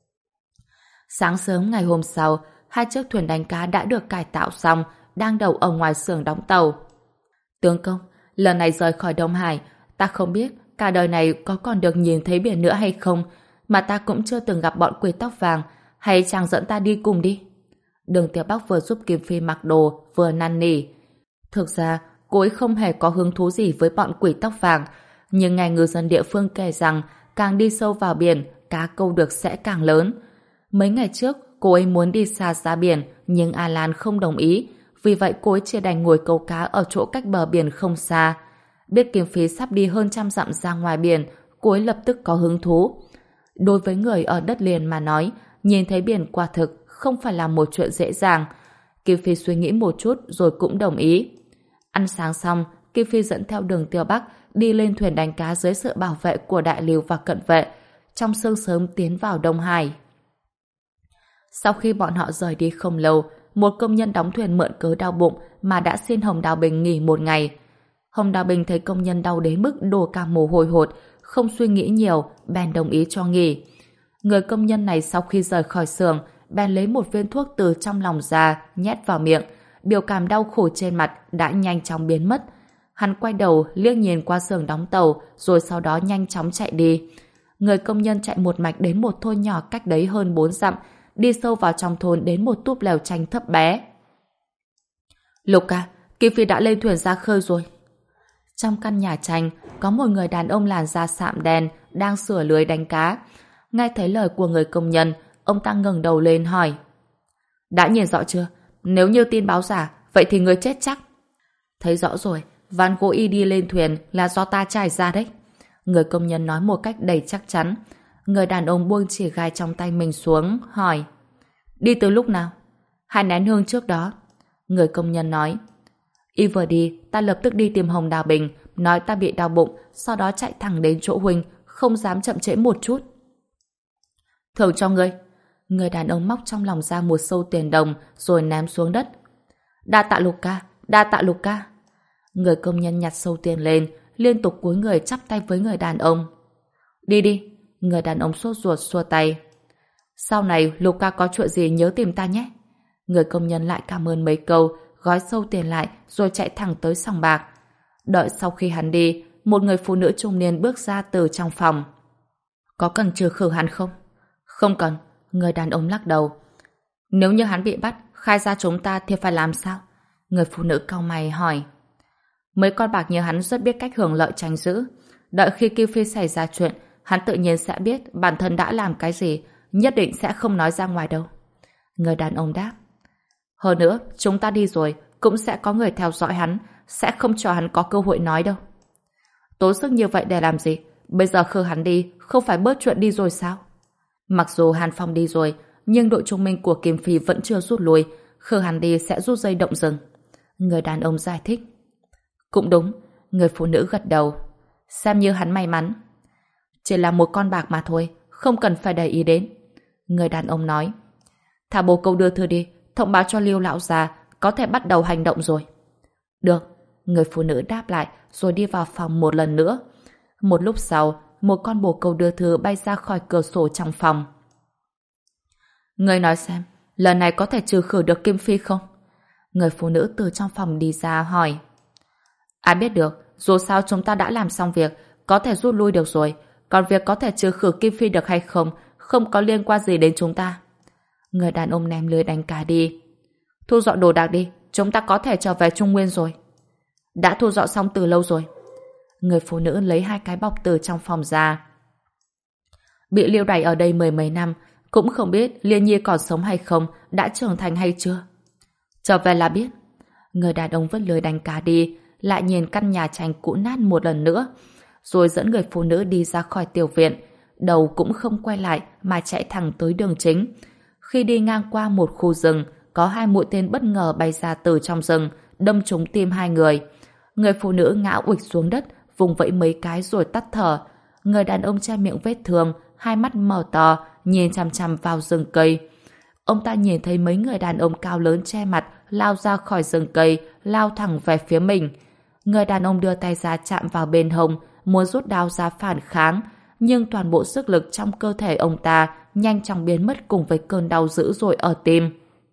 Sáng sớm ngày hôm sau, hai chiếc thuyền đánh cá đã được cải tạo xong, đang đậu ở ngoài xưởng đóng tàu. Tướng công, lần này rời khỏi Đông Hải, ta không biết cả đời này có còn được nhìn thấy biển nữa hay không, mà ta cũng chưa từng gặp bọn quỷ tóc vàng, hay chàng dẫn ta đi cùng đi. Đường Tiểu Bắc vừa giúp Kim Phi mặc đồ, vừa năn nỉ. Thực ra, cô ấy không hề có hứng thú gì với bọn quỷ tóc vàng, nhưng nghe ngư dân địa phương kể rằng càng đi sâu vào biển, cá câu được sẽ càng lớn. Mấy ngày trước, cô ấy muốn đi xa ra biển, nhưng A Lan không đồng ý, vì vậy cô ấy chỉ đành ngồi câu cá ở chỗ cách bờ biển không xa. Biết Kim Phi sắp đi hơn trăm dặm ra ngoài biển, cô ấy lập tức có hứng thú. Đối với người ở đất liền mà nói, nhìn thấy biển quả thực không phải là một chuyện dễ dàng. Kim Phi suy nghĩ một chút rồi cũng đồng ý. Ăn sáng xong, Kim Phi dẫn theo Đường Tiêu Bắc đi lên thuyền đánh cá dưới sự bảo vệ của Đại Lưu và cận vệ, trong sương sớm tiến vào Đông Hải. Sau khi bọn họ rời đi không lâu, một công nhân đóng thuyền mượn cớ đau bụng mà đã xin Hồng Đào Bình nghỉ một ngày. Hồng Đào Bình thấy công nhân đau đến mức đổ cả mồ hôi hột, không suy nghĩ nhiều, bèn đồng ý cho nghỉ. Người công nhân này sau khi rời khỏi xưởng, bèn lấy một viên thuốc từ trong lòng ra, nhét vào miệng. Biểu cảm đau khổ trên mặt đã nhanh chóng biến mất. Hắn quay đầu liếc nhìn qua xưởng đóng tàu, rồi sau đó nhanh chóng chạy đi. Người công nhân chạy một mạch đến một thôn nhỏ cách đấy hơn bốn dặm, đi sâu vào trong thôn đến một túp lều tranh thấp bé. Lục à, Kim Phi đã lên thuyền ra khơi rồi. Trong căn nhà tranh, có một người đàn ông làn da sạm đen đang sửa lưới đánh cá. Nghe thấy lời của người công nhân, ông ta ngẩng đầu lên hỏi: đã nhìn rõ chưa? Nếu như tin báo giả, vậy thì người chết chắc. Thấy rõ rồi, ván gỗ y đi lên thuyền là do ta trải ra đấy. Người công nhân nói một cách đầy chắc chắn. Người đàn ông buông chỉ gai trong tay mình xuống, hỏi: đi từ lúc nào? Hai nén hương trước đó. Người công nhân nói: y vừa đi, ta lập tức đi tìm Hồng Đào Bình, nói ta bị đau bụng, sau đó chạy thẳng đến chỗ huynh, không dám chậm trễ một chút. Thưởng cho ngươi. Người đàn ông móc trong lòng ra một xâu tiền đồng rồi ném xuống đất. Đa tạ Lục ca, đa tạ Lục ca. Người công nhân nhặt xâu tiền lên, liên tục cúi người chắp tay với người đàn ông. Đi đi. Người đàn ông sốt ruột xua tay. Sau này Lục ca có chuyện gì nhớ tìm ta nhé. Người công nhân lại cảm ơn mấy câu, gói xâu tiền lại rồi chạy thẳng tới sòng bạc. Đợi sau khi hắn đi, một người phụ nữ trung niên bước ra từ trong phòng. Có cần trừ khử hắn không? Không cần. Người đàn ông lắc đầu. Nếu như hắn bị bắt, khai ra chúng ta thì phải làm sao? Người phụ nữ cau mày hỏi. Mấy con bạc như hắn rất biết cách hưởng lợi tránh giữ. Đợi khi Kim Phi xảy ra chuyện, hắn tự nhiên sẽ biết bản thân đã làm cái gì, nhất định sẽ không nói ra ngoài đâu. Người đàn ông đáp. Hơn nữa, chúng ta đi rồi, cũng sẽ có người theo dõi hắn, sẽ không cho hắn có cơ hội nói đâu. Tốn sức như vậy để làm gì? Bây giờ khư hắn đi, không phải bớt chuyện đi rồi sao? Mặc dù Hàn Phong đi rồi, nhưng đội trung minh của Kim Phi vẫn chưa rút lui, khư hắn đi sẽ rút dây động rừng. Người đàn ông giải thích. Cũng đúng, người phụ nữ gật đầu. Xem như hắn may mắn. Chỉ là một con bạc mà thôi, không cần phải để ý đến. Người đàn ông nói. Thả bồ câu đưa thư đi, thông báo cho Lưu lão già có thể bắt đầu hành động rồi. Được, người phụ nữ đáp lại rồi đi vào phòng một lần nữa. Một lúc sau, một con bồ câu đưa thư bay ra khỏi cửa sổ trong phòng. Người nói xem, lần này có thể trừ khử được Kim Phi không? Người phụ nữ từ trong phòng đi ra hỏi. Ai biết được, dù sao chúng ta đã làm xong việc, có thể rút lui được rồi. Còn việc có thể trừ khử Kim Phi được hay không, không có liên quan gì đến chúng ta. Người đàn ông ném lưới đánh cá đi. Thu dọn đồ đạc đi, chúng ta có thể trở về Trung Nguyên rồi. Đã thu dọn xong từ lâu rồi. Người phụ nữ lấy hai cái bọc từ trong phòng ra. Bị lưu đày ở đây mười mấy năm, cũng không biết Liên Nhi còn sống hay không, đã trưởng thành hay chưa. Trở về là biết. Người đàn ông vứt lưới đánh cá đi, lại nhìn căn nhà tranh cũ nát một lần nữa, rồi dẫn người phụ nữ đi ra khỏi tiểu viện, đầu cũng không quay lại mà chạy thẳng tới đường chính. Khi đi ngang qua một khu rừng, có hai mũi tên bất ngờ bay ra từ trong rừng, đâm trúng tim hai người. Người phụ nữ ngã uịch xuống đất, vùng vẫy mấy cái rồi tắt thở. Người đàn ông che miệng vết thương, hai mắt mở to, nhìn chằm chằm vào rừng cây. Ông ta nhìn thấy mấy người đàn ông cao lớn che mặt lao ra khỏi rừng cây, lao thẳng về phía mình. Người đàn ông đưa tay ra chạm vào bên hông, muốn rút đao ra phản kháng, nhưng toàn bộ sức lực trong cơ thể ông ta nhanh chóng biến mất cùng với cơn đau dữ dội ở tim.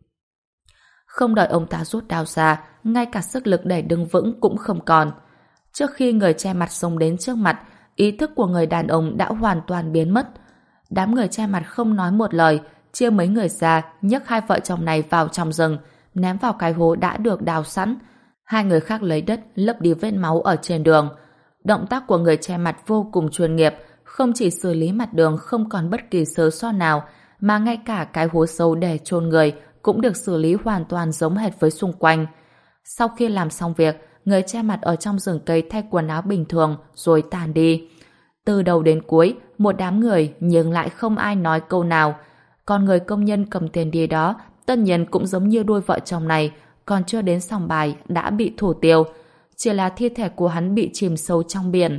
Không đợi ông ta rút đao ra, ngay cả sức lực để đứng vững cũng không còn. Trước khi người che mặt xông đến trước mặt, ý thức của người đàn ông đã hoàn toàn biến mất. Đám người che mặt không nói một lời, chia mấy người ra, nhấc hai vợ chồng này vào trong rừng, ném vào cái hố đã được đào sẵn. Hai người khác lấy đất lấp đi vết máu ở trên đường. Động tác của người che mặt vô cùng chuyên nghiệp, không chỉ xử lý mặt đường không còn bất kỳ sơ sót nào, mà ngay cả cái hố sâu để chôn người cũng được xử lý hoàn toàn giống hệt với xung quanh. Sau khi làm xong việc, người che mặt ở trong rừng cây thay quần áo bình thường rồi tàn đi. Từ đầu đến cuối, một đám người nhưng lại không ai nói câu nào. Còn người công nhân cầm tiền đi đó, tất nhiên cũng giống như đôi vợ chồng này, còn chưa đến sòng bài đã bị thủ tiêu. Chỉ là thi thể của hắn bị chìm sâu trong biển.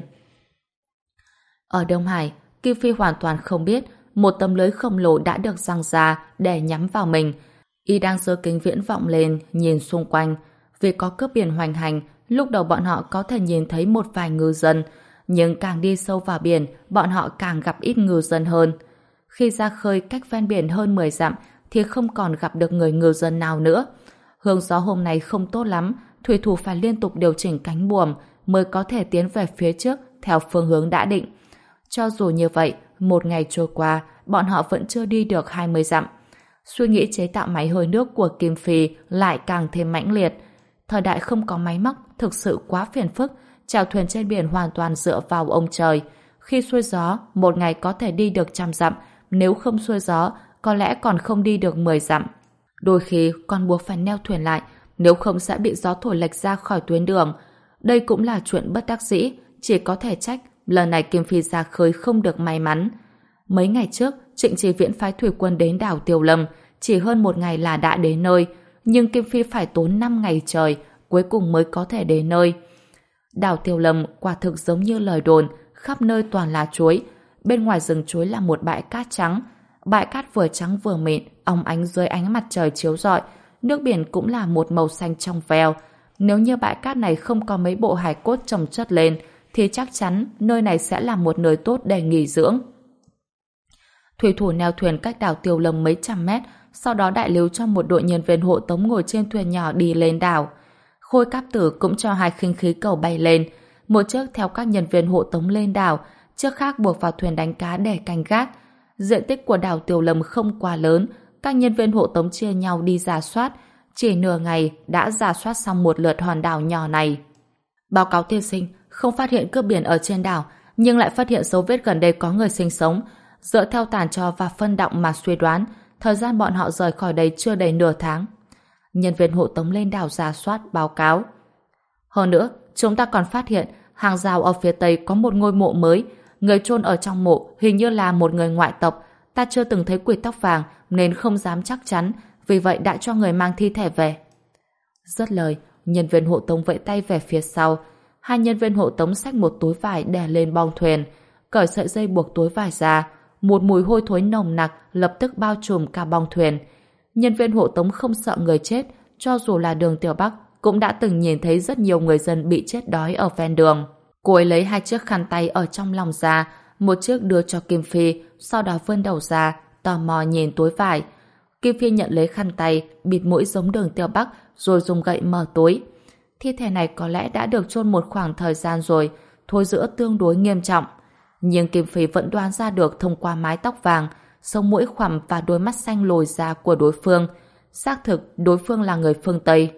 Ở Đông Hải, Kim Phi hoàn toàn không biết một tấm lưới khổng lồ đã được giăng ra để nhắm vào mình. Y đang giơ kính viễn vọng lên nhìn xung quanh. Vì có cướp biển hoành hành lúc đầu bọn họ có thể nhìn thấy một vài ngư dân, nhưng càng đi sâu vào biển, bọn họ càng gặp ít ngư dân hơn. Khi ra khơi cách ven biển hơn mười dặm thì không còn gặp được người ngư dân nào nữa. Hướng gió hôm nay không tốt lắm, thủy thủ phải liên tục điều chỉnh cánh buồm mới có thể tiến về phía trước theo phương hướng đã định. Cho dù như vậy, một ngày trôi qua, bọn họ vẫn chưa đi được hai mươi dặm. Suy nghĩ chế tạo máy hơi nước của Kim Phi lại càng thêm mãnh liệt. Thời đại không có máy móc thực sự quá phiền phức, chèo thuyền trên biển hoàn toàn dựa vào ông trời. Khi xuôi gió, một ngày có thể đi được trăm dặm, nếu không xuôi gió, có lẽ còn không đi được mười dặm. Đôi khi còn buộc phải neo thuyền lại, nếu không sẽ bị gió thổi lệch ra khỏi tuyến đường. Đây cũng là chuyện bất đắc dĩ, chỉ có thể trách lần này Kim Phi ra khơi không được may mắn. Mấy ngày trước, Trịnh Chí Viễn phái thủy quân đến đảo Tiêu Lâm, chỉ hơn một ngày là đã đến nơi, nhưng Kim Phi phải tốn năm ngày trời, cuối cùng mới có thể đến nơi. Đảo Tiêu Lâm quả thực giống như lời đồn, khắp nơi toàn là chuối. Bên ngoài rừng chuối là một bãi cát trắng. Bãi cát vừa trắng vừa mịn, óng ánh dưới ánh mặt trời chiếu rọi. Nước biển cũng là một màu xanh trong veo. Nếu như bãi cát này không có mấy bộ hài cốt chồng chất lên, thì chắc chắn nơi này sẽ là một nơi tốt để nghỉ dưỡng. Thủy thủ neo thuyền cách đảo Tiêu Lâm mấy trăm mét, sau đó đại lưu cho một đội nhân viên hộ tống ngồi trên thuyền nhỏ đi lên đảo. Khôi Cáp Tử cũng cho hai khinh khí cầu bay lên, một chiếc theo các nhân viên hộ tống lên đảo, chiếc khác buộc vào thuyền đánh cá để canh gác. Diện tích của đảo Tiêu Lâm không quá lớn, các nhân viên hộ tống chia nhau đi rà soát, chỉ nửa ngày đã rà soát xong một lượt hòn đảo nhỏ này. Báo cáo tiên sinh, không phát hiện cướp biển ở trên đảo, nhưng lại phát hiện dấu vết gần đây có người sinh sống. Dựa theo tàn tro và phân đọng mà suy đoán, thời gian bọn họ rời khỏi đây chưa đầy nửa tháng. Nhân viên hộ tống lên đảo rà soát báo cáo. Hơn nữa, chúng ta còn phát hiện hàng rào ở phía tây có một ngôi mộ mới. Người chôn ở trong mộ hình như là một người ngoại tộc. Ta chưa từng thấy quỷ tóc vàng nên không dám chắc chắn, vì vậy đã cho người mang thi thể về. Dứt lời, nhân viên hộ tống vẫy tay về phía sau. Hai nhân viên hộ tống xách một túi vải đè lên bong thuyền, cởi sợi dây buộc túi vải ra. Một mùi hôi thối nồng nặc lập tức bao trùm cả bong thuyền. Nhân viên hộ tống không sợ người chết, cho dù là đường Tiểu Bắc cũng đã từng nhìn thấy rất nhiều người dân bị chết đói ở ven đường. Cô ấy lấy hai chiếc khăn tay ở trong lòng ra, một chiếc đưa cho Kim Phi, sau đó vươn đầu ra, tò mò nhìn túi vải. Kim Phi nhận lấy khăn tay, bịt mũi giống đường Tiêu Bắc, rồi dùng gậy mở túi. Thi thể này có lẽ đã được chôn một khoảng thời gian rồi, thối rữa tương đối nghiêm trọng. Nhưng Kim Phi vẫn đoán ra được thông qua mái tóc vàng, sống mũi khoằm và đôi mắt xanh lồi ra của đối phương. Xác thực, đối phương là người phương Tây.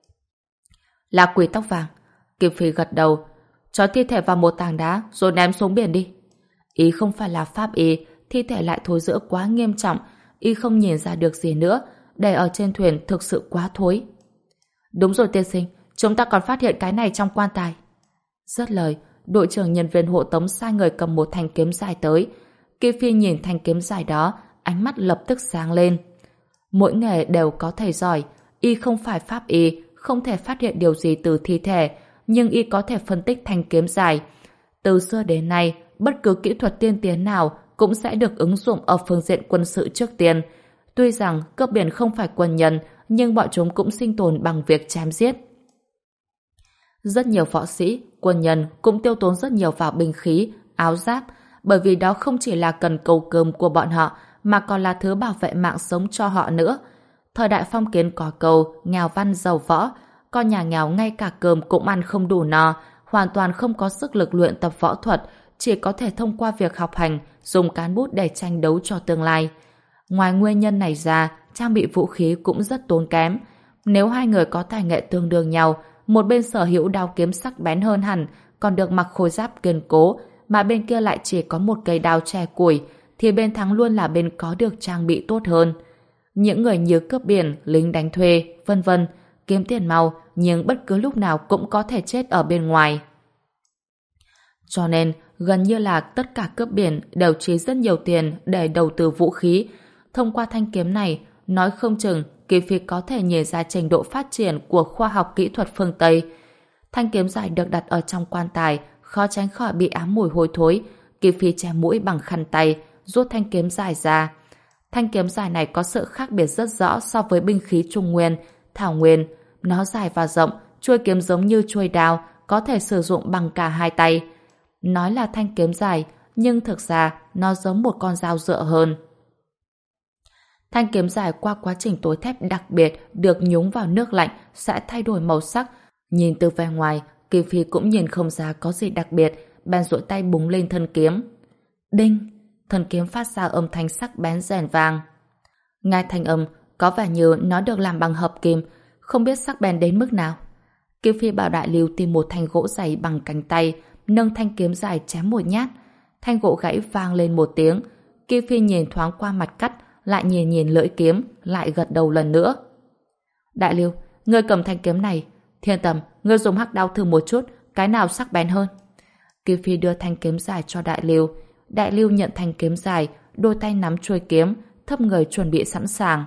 Là quỷ tóc vàng. Kim Phi gật đầu. Cho thi thể vào một tảng đá rồi ném xuống biển đi. Ý không phải là pháp y, thi thể lại thối rữa quá nghiêm trọng, y không nhìn ra được gì nữa, để ở trên thuyền thực sự quá thối. Đúng rồi tiên sinh, chúng ta còn phát hiện cái này trong quan tài. Dứt lời, đội trưởng nhân viên hộ tống sai người cầm một thanh kiếm dài tới. Kim Phi nhìn thanh kiếm dài đó, ánh mắt lập tức sáng lên. Mỗi nghề đều có thầy giỏi, y không phải pháp y, không thể phát hiện điều gì từ thi thể, nhưng y có thể phân tích thanh kiếm dài. Từ xưa đến nay, bất cứ kỹ thuật tiên tiến nào cũng sẽ được ứng dụng ở phương diện quân sự trước tiên. Tuy rằng cướp biển không phải quân nhân, nhưng bọn chúng cũng sinh tồn bằng việc chém giết. Rất nhiều võ sĩ, quân nhân cũng tiêu tốn rất nhiều vào binh khí, áo giáp, bởi vì đó không chỉ là cần cầu cơm của bọn họ, mà còn là thứ bảo vệ mạng sống cho họ nữa. Thời đại phong kiến có câu, nghèo văn giàu võ, con nhà nghèo ngay cả cơm cũng ăn không đủ no, hoàn toàn không có sức lực luyện tập võ thuật, chỉ có thể thông qua việc học hành, dùng cán bút để tranh đấu cho tương lai. Ngoài nguyên nhân này ra, trang bị vũ khí cũng rất tốn kém. Nếu hai người có tài nghệ tương đương nhau, một bên sở hữu đao kiếm sắc bén hơn hẳn, còn được mặc khôi giáp kiên cố, mà bên kia lại chỉ có một cây đao chè củi, thì bên thắng luôn là bên có được trang bị tốt hơn. Những người như cướp biển, lính đánh thuê, vân vân, kiếm tiền mau, nhưng bất cứ lúc nào cũng có thể chết ở bên ngoài. Cho nên, gần như là tất cả cướp biển đều chi rất nhiều tiền để đầu tư vũ khí. Thông qua thanh kiếm này, nói không chừng Kim Phi có thể nhìn ra trình độ phát triển của khoa học kỹ thuật phương Tây. Thanh kiếm dài được đặt ở trong quan tài, khó tránh khỏi bị ám mùi hôi thối. Kim Phi che mũi bằng khăn tay, rút thanh kiếm dài ra. Thanh kiếm dài này có sự khác biệt rất rõ so với binh khí Trung Nguyên, Thảo Nguyên. Nó dài và rộng, chuôi kiếm giống như chuôi đao, có thể sử dụng bằng cả hai tay. Nói là thanh kiếm dài, nhưng thực ra nó giống một con dao dựa hơn. Thanh kiếm dài qua quá trình tối thép đặc biệt được nhúng vào nước lạnh sẽ thay đổi màu sắc. Nhìn từ vẻ ngoài, Kim Phi cũng nhìn không ra có gì đặc biệt, bèn duỗi tay búng lên thân kiếm. Đinh! Thân kiếm phát ra âm thanh sắc bén rèn vang. Nghe thanh âm, có vẻ như nó được làm bằng hợp kim, không biết sắc bén đến mức nào. Kim Phi bảo Đại Lưu tìm một thanh gỗ dày bằng cánh tay, nâng thanh kiếm dài chém một nhát. Thanh gỗ gãy vang lên một tiếng. Kim Phi nhìn thoáng qua mặt cắt, lại nhìn nhìn lưỡi kiếm, lại gật đầu lần nữa. Đại Lưu, ngươi cầm thanh kiếm này. Thiên Tầm, ngươi dùng hắc đao thử một chút, cái nào sắc bén hơn? Kim Phi đưa thanh kiếm dài cho Đại Lưu. Đại Lưu nhận thanh kiếm dài, đôi tay nắm chuôi kiếm, thấp người chuẩn bị sẵn sàng.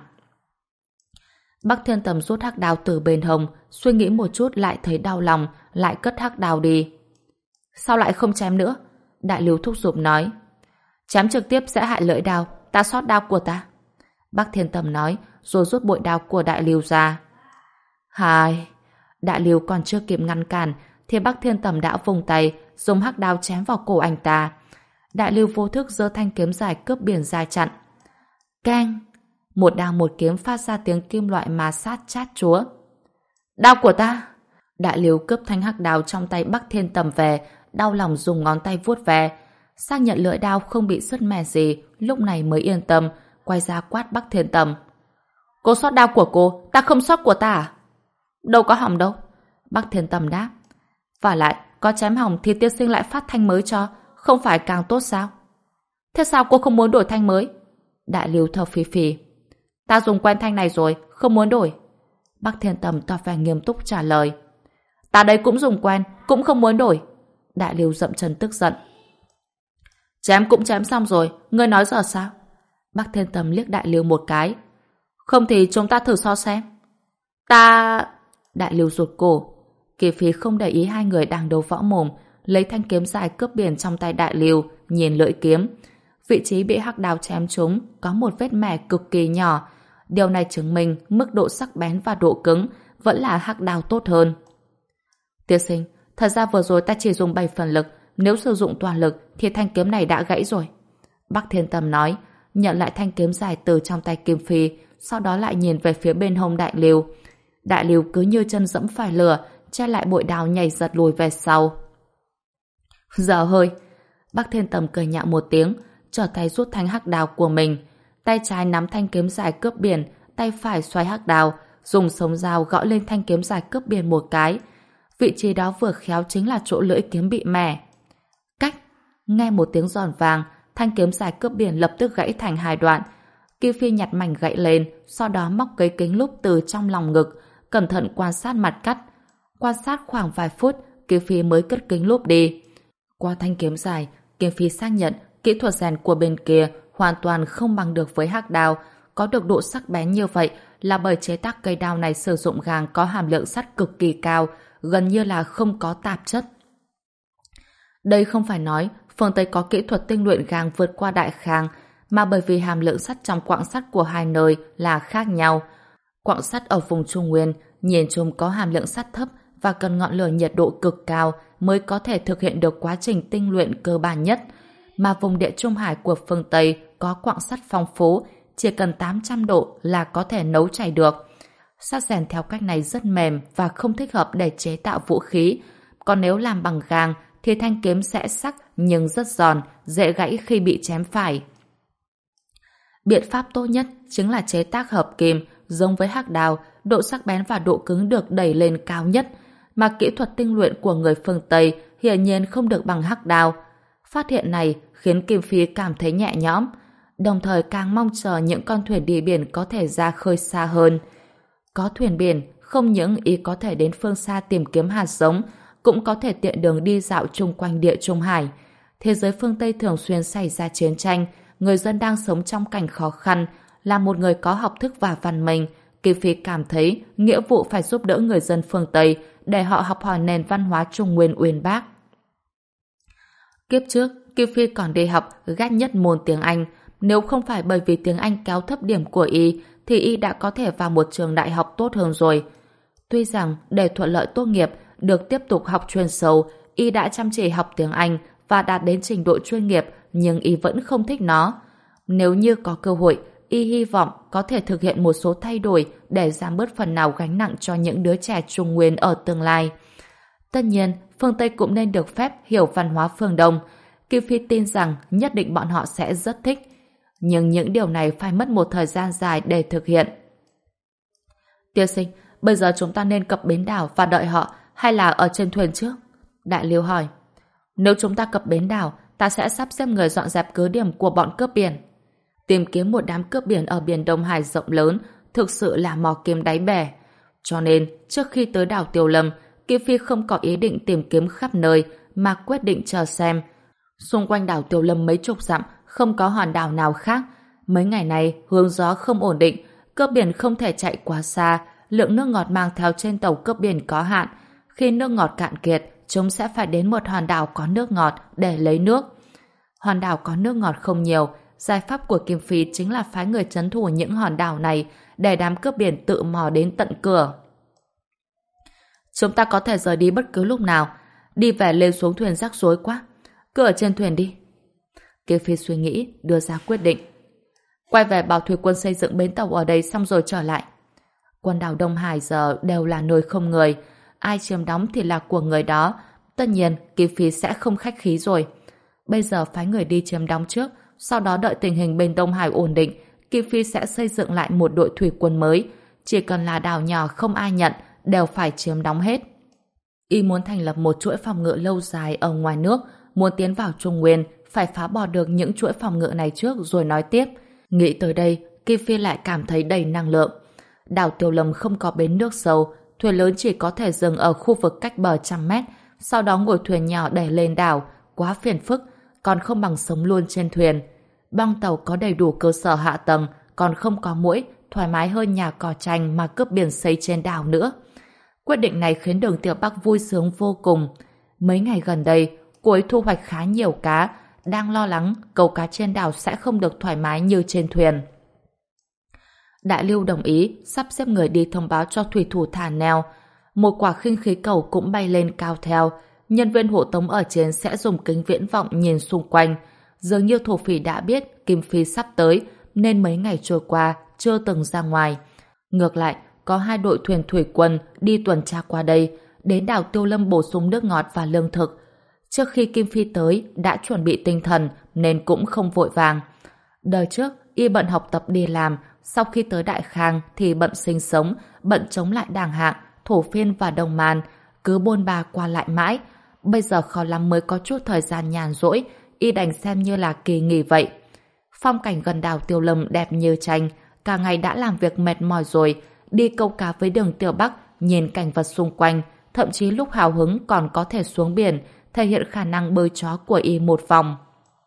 Bắc Thiên Tầm rút hắc đao từ bên hông, suy nghĩ một chút lại thấy đau lòng, lại cất hắc đao đi. Sao lại không chém nữa? Đại Lưu thúc giục nói. Chém trực tiếp sẽ hại lưỡi đao, ta sót đao của ta. Bắc Thiên Tầm nói, rồi rút bội đao của Đại Lưu ra. Hai... Đại Lưu còn chưa kịp ngăn cản, thì Bắc Thiên Tầm đã vùng tay, dùng hắc đao chém vào cổ anh ta. Đại Lưu vô thức giơ thanh kiếm dài cướp biển ra chặn. Keng! Một đao một kiếm phát ra tiếng kim loại ma sát chát chúa. Đao của ta! Đại Lưu cướp thanh hắc đao trong tay Bắc Thiên Tầm về, đau lòng dùng ngón tay vuốt ve. Xác nhận lưỡi đao không bị sứt mẻ gì, lúc này mới yên tâm, quay ra quát Bắc Thiên Tầm. Cô sót đao của cô, ta không sót của ta à? Đâu có hỏng đâu. Bắc Thiên Tầm đáp. Và lại, có chém hỏng thì tiên sinh lại phát thanh mới cho, không phải càng tốt sao? Thế sao cô không muốn đổi thanh mới? Đại Lưu thở phì phì. Ta dùng quen thanh này rồi, không muốn đổi. Bắc Thiên Tầm tỏ vẻ nghiêm túc trả lời. Ta đây cũng dùng quen, cũng không muốn đổi. Đại Lưu dậm chân tức giận. Chém cũng chém xong rồi, ngươi nói giờ sao? Bắc Thiên Tầm liếc Đại Lưu một cái. Không thì chúng ta thử so xem. Ta... Đại Lưu rụt cổ. Kỳ Phi không để ý hai người đang đấu võ mồm, lấy thanh kiếm dài cướp biển trong tay Đại Lưu, nhìn lưỡi kiếm. Vị trí bị hắc đao chém trúng có một vết mẻ cực kỳ nhỏ. Điều này chứng minh mức độ sắc bén và độ cứng vẫn là hắc đao tốt hơn. Tiên sinh, thật ra vừa rồi ta chỉ dùng bảy phần lực, nếu sử dụng toàn lực thì thanh kiếm này đã gãy rồi. Bắc Thiên Tầm nói, nhận lại thanh kiếm dài từ trong tay Kim Phi, sau đó lại nhìn về phía bên hông Đại Lưu. Đại Lưu cứ như chân dẫm phải lửa, che lại bội đao nhảy giật lùi về sau. Giờ hơi! Bắc Thiên Tầm cười nhạo một tiếng, trở tay rút thanh hắc đao của mình. Tay trái nắm thanh kiếm dài cướp biển, tay phải xoay hắc đao, dùng sống dao gõ lên thanh kiếm dài cướp biển một cái. Vị trí đó vừa khéo chính là chỗ lưỡi kiếm bị mẻ. Cách! Nghe một tiếng giòn vàng, thanh kiếm dài cướp biển lập tức gãy thành hai đoạn. Kim Phi nhặt mảnh gãy lên, sau đó móc cây kính lúp từ trong lòng ngực, cẩn thận quan sát mặt cắt. Quan sát khoảng vài phút, Kim Phi mới cất kính lúp đi. Qua thanh kiếm dài, Kim Phi xác nhận kỹ thuật rèn của bên kia hoàn toàn không bằng được với hắc đao. Có được độ sắc bén như vậy là bởi chế tác cây đao này sử dụng gang có hàm lượng sắt cực kỳ cao, gần như là không có tạp chất. Đây không phải nói phương Tây có kỹ thuật tinh luyện gang vượt qua Đại Khang, mà bởi vì hàm lượng sắt trong quặng sắt của hai nơi là khác nhau. Quặng sắt ở vùng Trung Nguyên nhìn chung có hàm lượng sắt thấp và cần ngọn lửa nhiệt độ cực cao mới có thể thực hiện được quá trình tinh luyện cơ bản nhất. Mà vùng địa Trung Hải của phương Tây có quặng sắt phong phú, chỉ cần tám trăm độ là có thể nấu chảy được. Sắt rèn theo cách này rất mềm và không thích hợp để chế tạo vũ khí. Còn nếu làm bằng gang thì thanh kiếm sẽ sắc nhưng rất giòn, dễ gãy khi bị chém phải. Biện pháp tốt nhất chính là chế tác hợp kim, giống với hắc đao, độ sắc bén và độ cứng được đẩy lên cao nhất, mà kỹ thuật tinh luyện của người phương Tây hiển nhiên không được bằng hắc đao. Phát hiện này khiến Kim Phi cảm thấy nhẹ nhõm, đồng thời càng mong chờ những con thuyền đi biển có thể ra khơi xa hơn. Có thuyền biển, không những ý có thể đến phương xa tìm kiếm hạt giống, cũng có thể tiện đường đi dạo chung quanh địa Trung Hải. Thế giới phương Tây thường xuyên xảy ra chiến tranh, người dân đang sống trong cảnh khó khăn. Là một người có học thức và văn minh, Kim Phi cảm thấy nghĩa vụ phải giúp đỡ người dân phương Tây để họ học hỏi nền văn hóa Trung Nguyên uyên bác. Kiếp trước, Kim Phi còn đi học ghét nhất môn tiếng Anh. Nếu không phải bởi vì tiếng Anh kéo thấp điểm của y, thì y đã có thể vào một trường đại học tốt hơn rồi. Tuy rằng để thuận lợi tốt nghiệp, được tiếp tục học chuyên sâu, y đã chăm chỉ học tiếng Anh và đạt đến trình độ chuyên nghiệp, nhưng y vẫn không thích nó. Nếu như có cơ hội, y hy vọng có thể thực hiện một số thay đổi để giảm bớt phần nào gánh nặng cho những đứa trẻ Trung Nguyên ở tương lai. Tất nhiên, phương Tây cũng nên được phép hiểu văn hóa phương Đông. Kim Phi tin rằng nhất định bọn họ sẽ rất thích. Nhưng những điều này phải mất một thời gian dài để thực hiện. Tiên sinh, bây giờ chúng ta nên cập bến đảo và đợi họ hay là ở trên thuyền trước? Đại Liêu hỏi. Nếu chúng ta cập bến đảo, ta sẽ sắp xếp người dọn dẹp cứ điểm của bọn cướp biển. Tìm kiếm một đám cướp biển ở biển Đông Hải rộng lớn thực sự là mò kiếm đáy bể. Cho nên, trước khi tới đảo Tiêu Lâm, Kim Phi không có ý định tìm kiếm khắp nơi mà quyết định chờ xem. Xung quanh đảo Tiêu Lâm mấy chục dặm không có hòn đảo nào khác. Mấy ngày này hướng gió không ổn định, cướp biển không thể chạy quá xa, lượng nước ngọt mang theo trên tàu cướp biển có hạn. Khi nước ngọt cạn kiệt, chúng sẽ phải đến một hòn đảo có nước ngọt để lấy nước. Hòn đảo có nước ngọt không nhiều, giải pháp của Kim Phi chính là phái người trấn thủ những hòn đảo này để đám cướp biển tự mò đến tận cửa. Chúng ta có thể rời đi bất cứ lúc nào, đi về lên xuống thuyền rắc rối quá. Cứ ở trên thuyền đi. Kim Phi suy nghĩ, đưa ra quyết định. Quay về bảo thủy quân xây dựng bến tàu ở đây xong rồi trở lại. Quần đảo Đông Hải giờ đều là nơi không người, ai chiếm đóng thì là của người đó. Tất nhiên, Kim Phi sẽ không khách khí rồi. Bây giờ phái người đi chiếm đóng trước, sau đó đợi tình hình bên Đông Hải ổn định, Kim Phi sẽ xây dựng lại một đội thủy quân mới. Chỉ cần là đảo nhỏ không ai nhận, đều phải chiếm đóng hết. Y muốn thành lập một chuỗi phòng ngự lâu dài ở ngoài nước, muốn tiến vào Trung Nguyên, phải phá bỏ được những chuỗi phòng ngự này trước rồi nói tiếp. Nghĩ tới đây, Kim Phi lại cảm thấy đầy năng lượng. Đảo Tiêu Lâm không có bến nước sâu, thuyền lớn chỉ có thể dừng ở khu vực cách bờ trăm mét, sau đó ngồi thuyền nhỏ đẩy lên đảo, quá phiền phức, còn không bằng sống luôn trên thuyền. Băng tàu có đầy đủ cơ sở hạ tầng, còn không có muỗi, thoải mái hơn nhà cò tranh mà cướp biển xây trên đảo nữa. Quyết định này khiến Đường Tiểu Bắc vui sướng vô cùng. Mấy ngày gần đây, cô ấy thu hoạch khá nhiều cá, đang lo lắng câu cá trên đảo sẽ không được thoải mái như trên thuyền. Đại Lưu đồng ý sắp xếp người đi thông báo cho thủy thủ thả neo. Một quả khinh khí cầu cũng bay lên cao theo. Nhân viên hộ tống ở trên sẽ dùng kính viễn vọng nhìn xung quanh. Dường như thổ phỉ đã biết Kim Phi sắp tới, nên mấy ngày trôi qua chưa từng ra ngoài. Ngược lại, có hai đội thuyền thủy quân đi tuần tra qua đây, đến đảo Tiêu Lâm bổ sung nước ngọt và lương thực. Trước khi Kim Phi tới, đã chuẩn bị tinh thần nên cũng không vội vàng. Đời trước, y bận học tập đi làm, sau khi tới Đại Khang thì bận sinh sống, bận chống lại Đảng Hạng, Thổ Phiên và Đồng Man, cứ bôn ba qua lại mãi. Bây giờ khó lắm mới có chút thời gian nhàn rỗi, y đành xem như là kỳ nghỉ vậy. Phong cảnh gần đảo Tiêu Lâm đẹp như tranh, cả ngày đã làm việc mệt mỏi rồi, đi câu cá với Đường Tiểu Bắc, nhìn cảnh vật xung quanh, thậm chí lúc hào hứng còn có thể xuống biển, thể hiện khả năng bơi chó của y một vòng.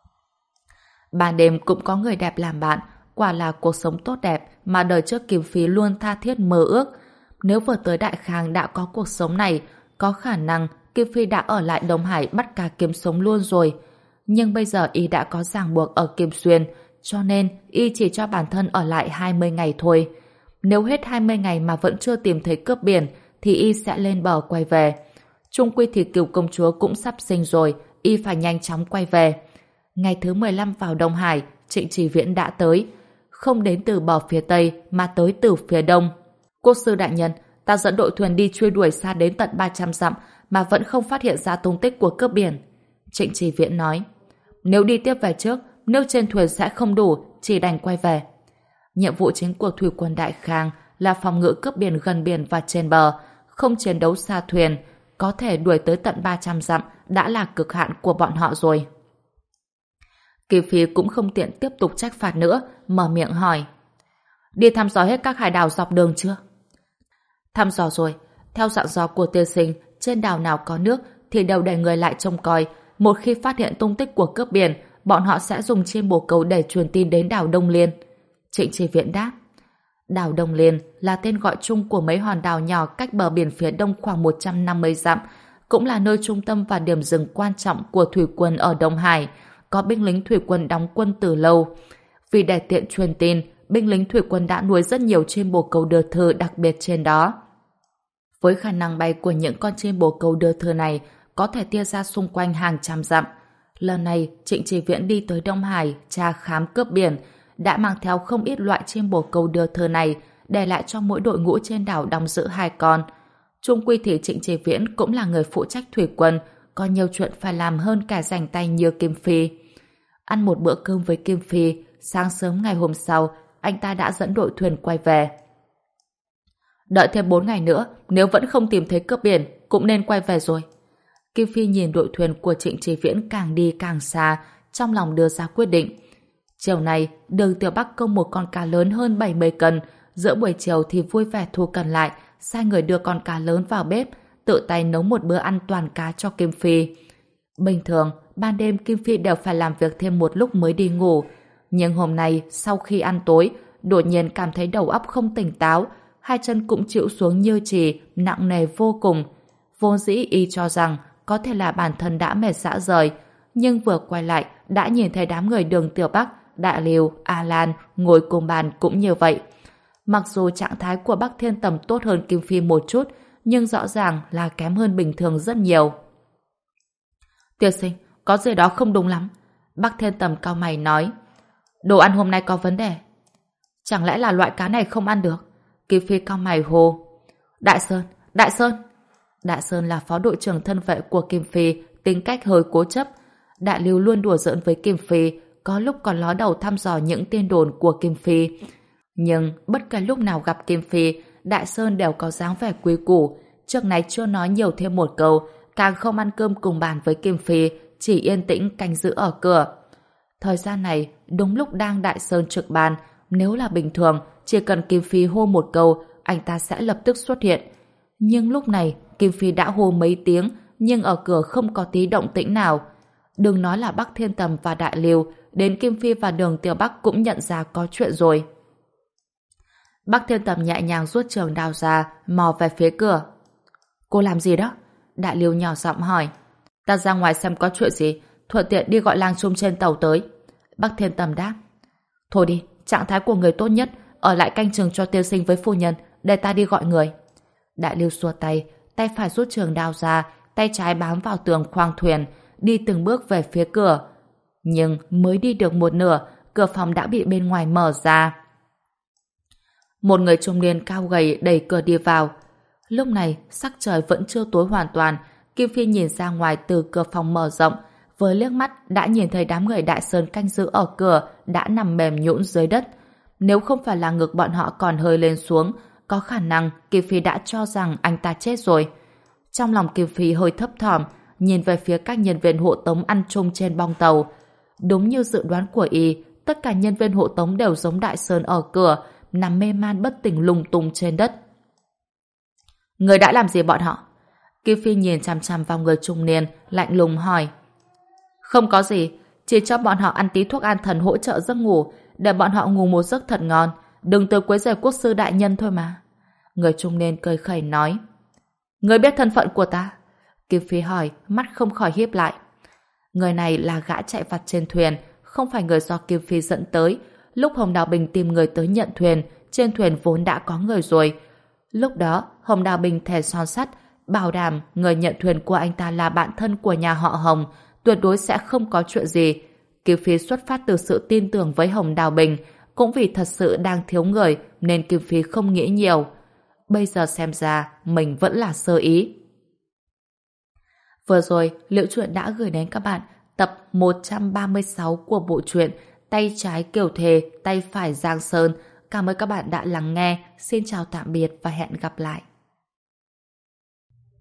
Ban đêm cũng có người đẹp làm bạn, quả là cuộc sống tốt đẹp mà đời trước Kim Phi luôn tha thiết mơ ước. Nếu vừa tới Đại Khang đã có cuộc sống này, có khả năng Kim Phi đã ở lại Đông Hải bắt cá kiếm sống luôn rồi. Nhưng bây giờ y đã có ràng buộc ở Kim Xuyên, cho nên y chỉ cho bản thân ở lại hai mươi ngày thôi. Nếu hết hai mươi ngày mà vẫn chưa tìm thấy cướp biển, thì y sẽ lên bờ quay về. Chung quy thì Cửu công chúa cũng sắp sinh rồi, y phải nhanh chóng quay về. Ngày thứ mười lăm vào Đông Hải, Trịnh Chỉ Viễn đã tới. Không đến từ bờ phía Tây, mà tới từ phía Đông. Quốc sư đại nhân, ta dẫn đội thuyền đi truy đuổi xa đến tận ba trăm dặm, mà vẫn không phát hiện ra tung tích của cướp biển. Trịnh Chỉ Viễn nói, nếu đi tiếp về trước, nước trên thuyền sẽ không đủ, chỉ đành quay về. Nhiệm vụ chính của thủy quân Đại Khang là phòng ngự cướp biển gần biển và trên bờ, không chiến đấu xa thuyền, có thể đuổi tới tận ba trăm dặm đã là cực hạn của bọn họ rồi. Kim Phi cũng không tiện tiếp tục trách phạt nữa, mở miệng hỏi, đi thăm dò hết các hải đảo dọc đường chưa? Thăm dò rồi, theo dặn dò của tiên sinh, trên đảo nào có nước thì đều để người lại trông coi. Một khi phát hiện tung tích của cướp biển, bọn họ sẽ dùng chim bồ câu để truyền tin đến đảo Đông Liên. Trịnh Chỉ Viễn đáp, đảo Đông Liên là tên gọi chung của mấy hòn đảo nhỏ cách bờ biển phía đông khoảng một trăm năm mươi dặm, cũng là nơi trung tâm và điểm dừng quan trọng của thủy quân ở Đông Hải, có binh lính thủy quân đóng quân từ lâu. Vì để tiện truyền tin, binh lính thủy quân đã nuôi rất nhiều chim bồ câu đưa thư đặc biệt trên đó. Với khả năng bay của những con chim bồ câu đưa thư này có thể tia ra xung quanh hàng trăm dặm. Lần này, Trịnh Chỉ Viễn đi tới Đông Hải tra khám cướp biển, đã mang theo không ít loại chim bồ câu đưa thư này, để lại cho mỗi đội ngũ trên đảo đóng giữ hai con. Chung quy thì Trịnh Chỉ Viễn cũng là người phụ trách thủy quân, có nhiều chuyện phải làm hơn cả rảnh tay như Kim Phi. Ăn một bữa cơm với Kim Phi, sáng sớm ngày hôm sau, anh ta đã dẫn đội thuyền quay về. Đợi thêm bốn ngày nữa, nếu vẫn không tìm thấy cướp biển, cũng nên quay về rồi. Kim Phi nhìn đội thuyền của Trịnh Chỉ Viễn càng đi càng xa, trong lòng đưa ra quyết định. Chiều nay, Đường Tiểu Bắc câu một con cá lớn hơn bảy mươi cân, giữa buổi chiều thì vui vẻ thu cần lại, sai người đưa con cá lớn vào bếp, tự tay nấu một bữa ăn toàn cá cho Kim Phi. Bình thường, ban đêm Kim Phi đều phải làm việc thêm một lúc mới đi ngủ, nhưng hôm nay, sau khi ăn tối, đột nhiên cảm thấy đầu óc không tỉnh táo, hai chân cũng chịu xuống như chì, nặng nề vô cùng. Vốn dĩ y cho rằng có thể là bản thân đã mệt rã rời, nhưng vừa quay lại đã nhìn thấy đám người Đường Tiểu Bắc, Đại Liêu, A Lan ngồi cùng bàn cũng như vậy. Mặc dù trạng thái của Bắc Thiên Tầm tốt hơn Kim Phi một chút, nhưng rõ ràng là kém hơn bình thường rất nhiều. Tiên sinh, có gì đó không đúng lắm. Bắc Thiên Tầm cau mày nói. Đồ ăn hôm nay có vấn đề. Chẳng lẽ là loại cá này không ăn được? Kim Phi cau mày hô. Đại Sơn, Đại Sơn. Đại Sơn là phó đội trưởng thân vệ của Kim Phi, tính cách hơi cố chấp. Đại Lưu luôn đùa giỡn với Kim Phi, có lúc còn ló đầu thăm dò những tin đồn của Kim Phi. Nhưng bất kể lúc nào gặp Kim Phi, Đại Sơn đều có dáng vẻ quý củ. Trước này chưa nói nhiều thêm một câu, càng không ăn cơm cùng bàn với Kim Phi, chỉ yên tĩnh canh giữ ở cửa. Thời gian này, đúng lúc đang Đại Sơn trực ban, nếu là bình thường, chỉ cần Kim Phi hô một câu, anh ta sẽ lập tức xuất hiện. Nhưng lúc này, Kim Phi đã hô mấy tiếng, nhưng ở cửa không có tí động tĩnh nào. Đừng nói là Bắc Thiên Tầm và Đại Liêu, đến Kim Phi và Đường Tiểu Bắc cũng nhận ra có chuyện rồi. Bắc Thiên Tầm nhẹ nhàng rút trường đao ra, mò về phía cửa. Cô làm gì đó? Đại Liêu nhỏ giọng hỏi. Ta ra ngoài xem có chuyện gì, thuận tiện đi gọi lang trung trên tàu tới. Bắc Thiên Tầm đáp. Thôi đi, trạng thái của người tốt nhất, ở lại canh chừng cho tiên sinh với phu nhân, để ta đi gọi người. Đại Liêu xua tay, tay phải rút trường đao ra, tay trái bám vào tường khoang thuyền, đi từng bước về phía cửa. Nhưng mới đi được một nửa, cửa phòng đã bị bên ngoài mở ra. Một người trung niên cao gầy đẩy cửa đi vào. Lúc này, sắc trời vẫn chưa tối hoàn toàn, Kim Phi nhìn ra ngoài từ cửa phòng mở rộng, với liếc mắt đã nhìn thấy đám người Đại Sơn canh giữ ở cửa đã nằm mềm nhũn dưới đất. Nếu không phải là ngực bọn họ còn hơi lên xuống, có khả năng Kim Phi đã cho rằng anh ta chết rồi. Trong lòng Kim Phi hơi thấp thỏm, nhìn về phía các nhân viên hộ tống ăn chung trên bong tàu. Đúng như dự đoán của y, tất cả nhân viên hộ tống đều giống Đại Sơn ở cửa, nằm mê man bất tỉnh lung tung trên đất. Người đã làm gì bọn họ? Kim Phi nhìn chằm chằm vào người trung niên, lạnh lùng hỏi. Không có gì, chỉ cho bọn họ ăn tí thuốc an thần hỗ trợ giấc ngủ, để bọn họ ngủ một giấc thật ngon, đừng tới quấy rầy quốc sư đại nhân thôi mà. Người trung niên cười khẩy nói. Người biết thân phận của ta? Kim Phi hỏi, mắt không khỏi híp lại. Người này là gã chạy vặt trên thuyền, không phải người do Kim Phi dẫn tới. Lúc Hồng Đào Bình tìm người tới nhận thuyền, trên thuyền vốn đã có người rồi. Lúc đó, Hồng Đào Bình thề son sắt, bảo đảm người nhận thuyền của anh ta là bạn thân của nhà họ Hồng, tuyệt đối sẽ không có chuyện gì. Kim Phi xuất phát từ sự tin tưởng với Hồng Đào Bình, cũng vì thật sự đang thiếu người nên Kim Phi không nghĩ nhiều. Bây giờ xem ra mình vẫn là sơ ý. Vừa rồi, Liễu Chuyện đã gửi đến các bạn tập một trăm ba mươi sáu của bộ truyện Tay trái Kiều Thề, tay phải Giang Sơn. Cảm ơn các bạn đã lắng nghe. Xin chào tạm biệt và hẹn gặp lại.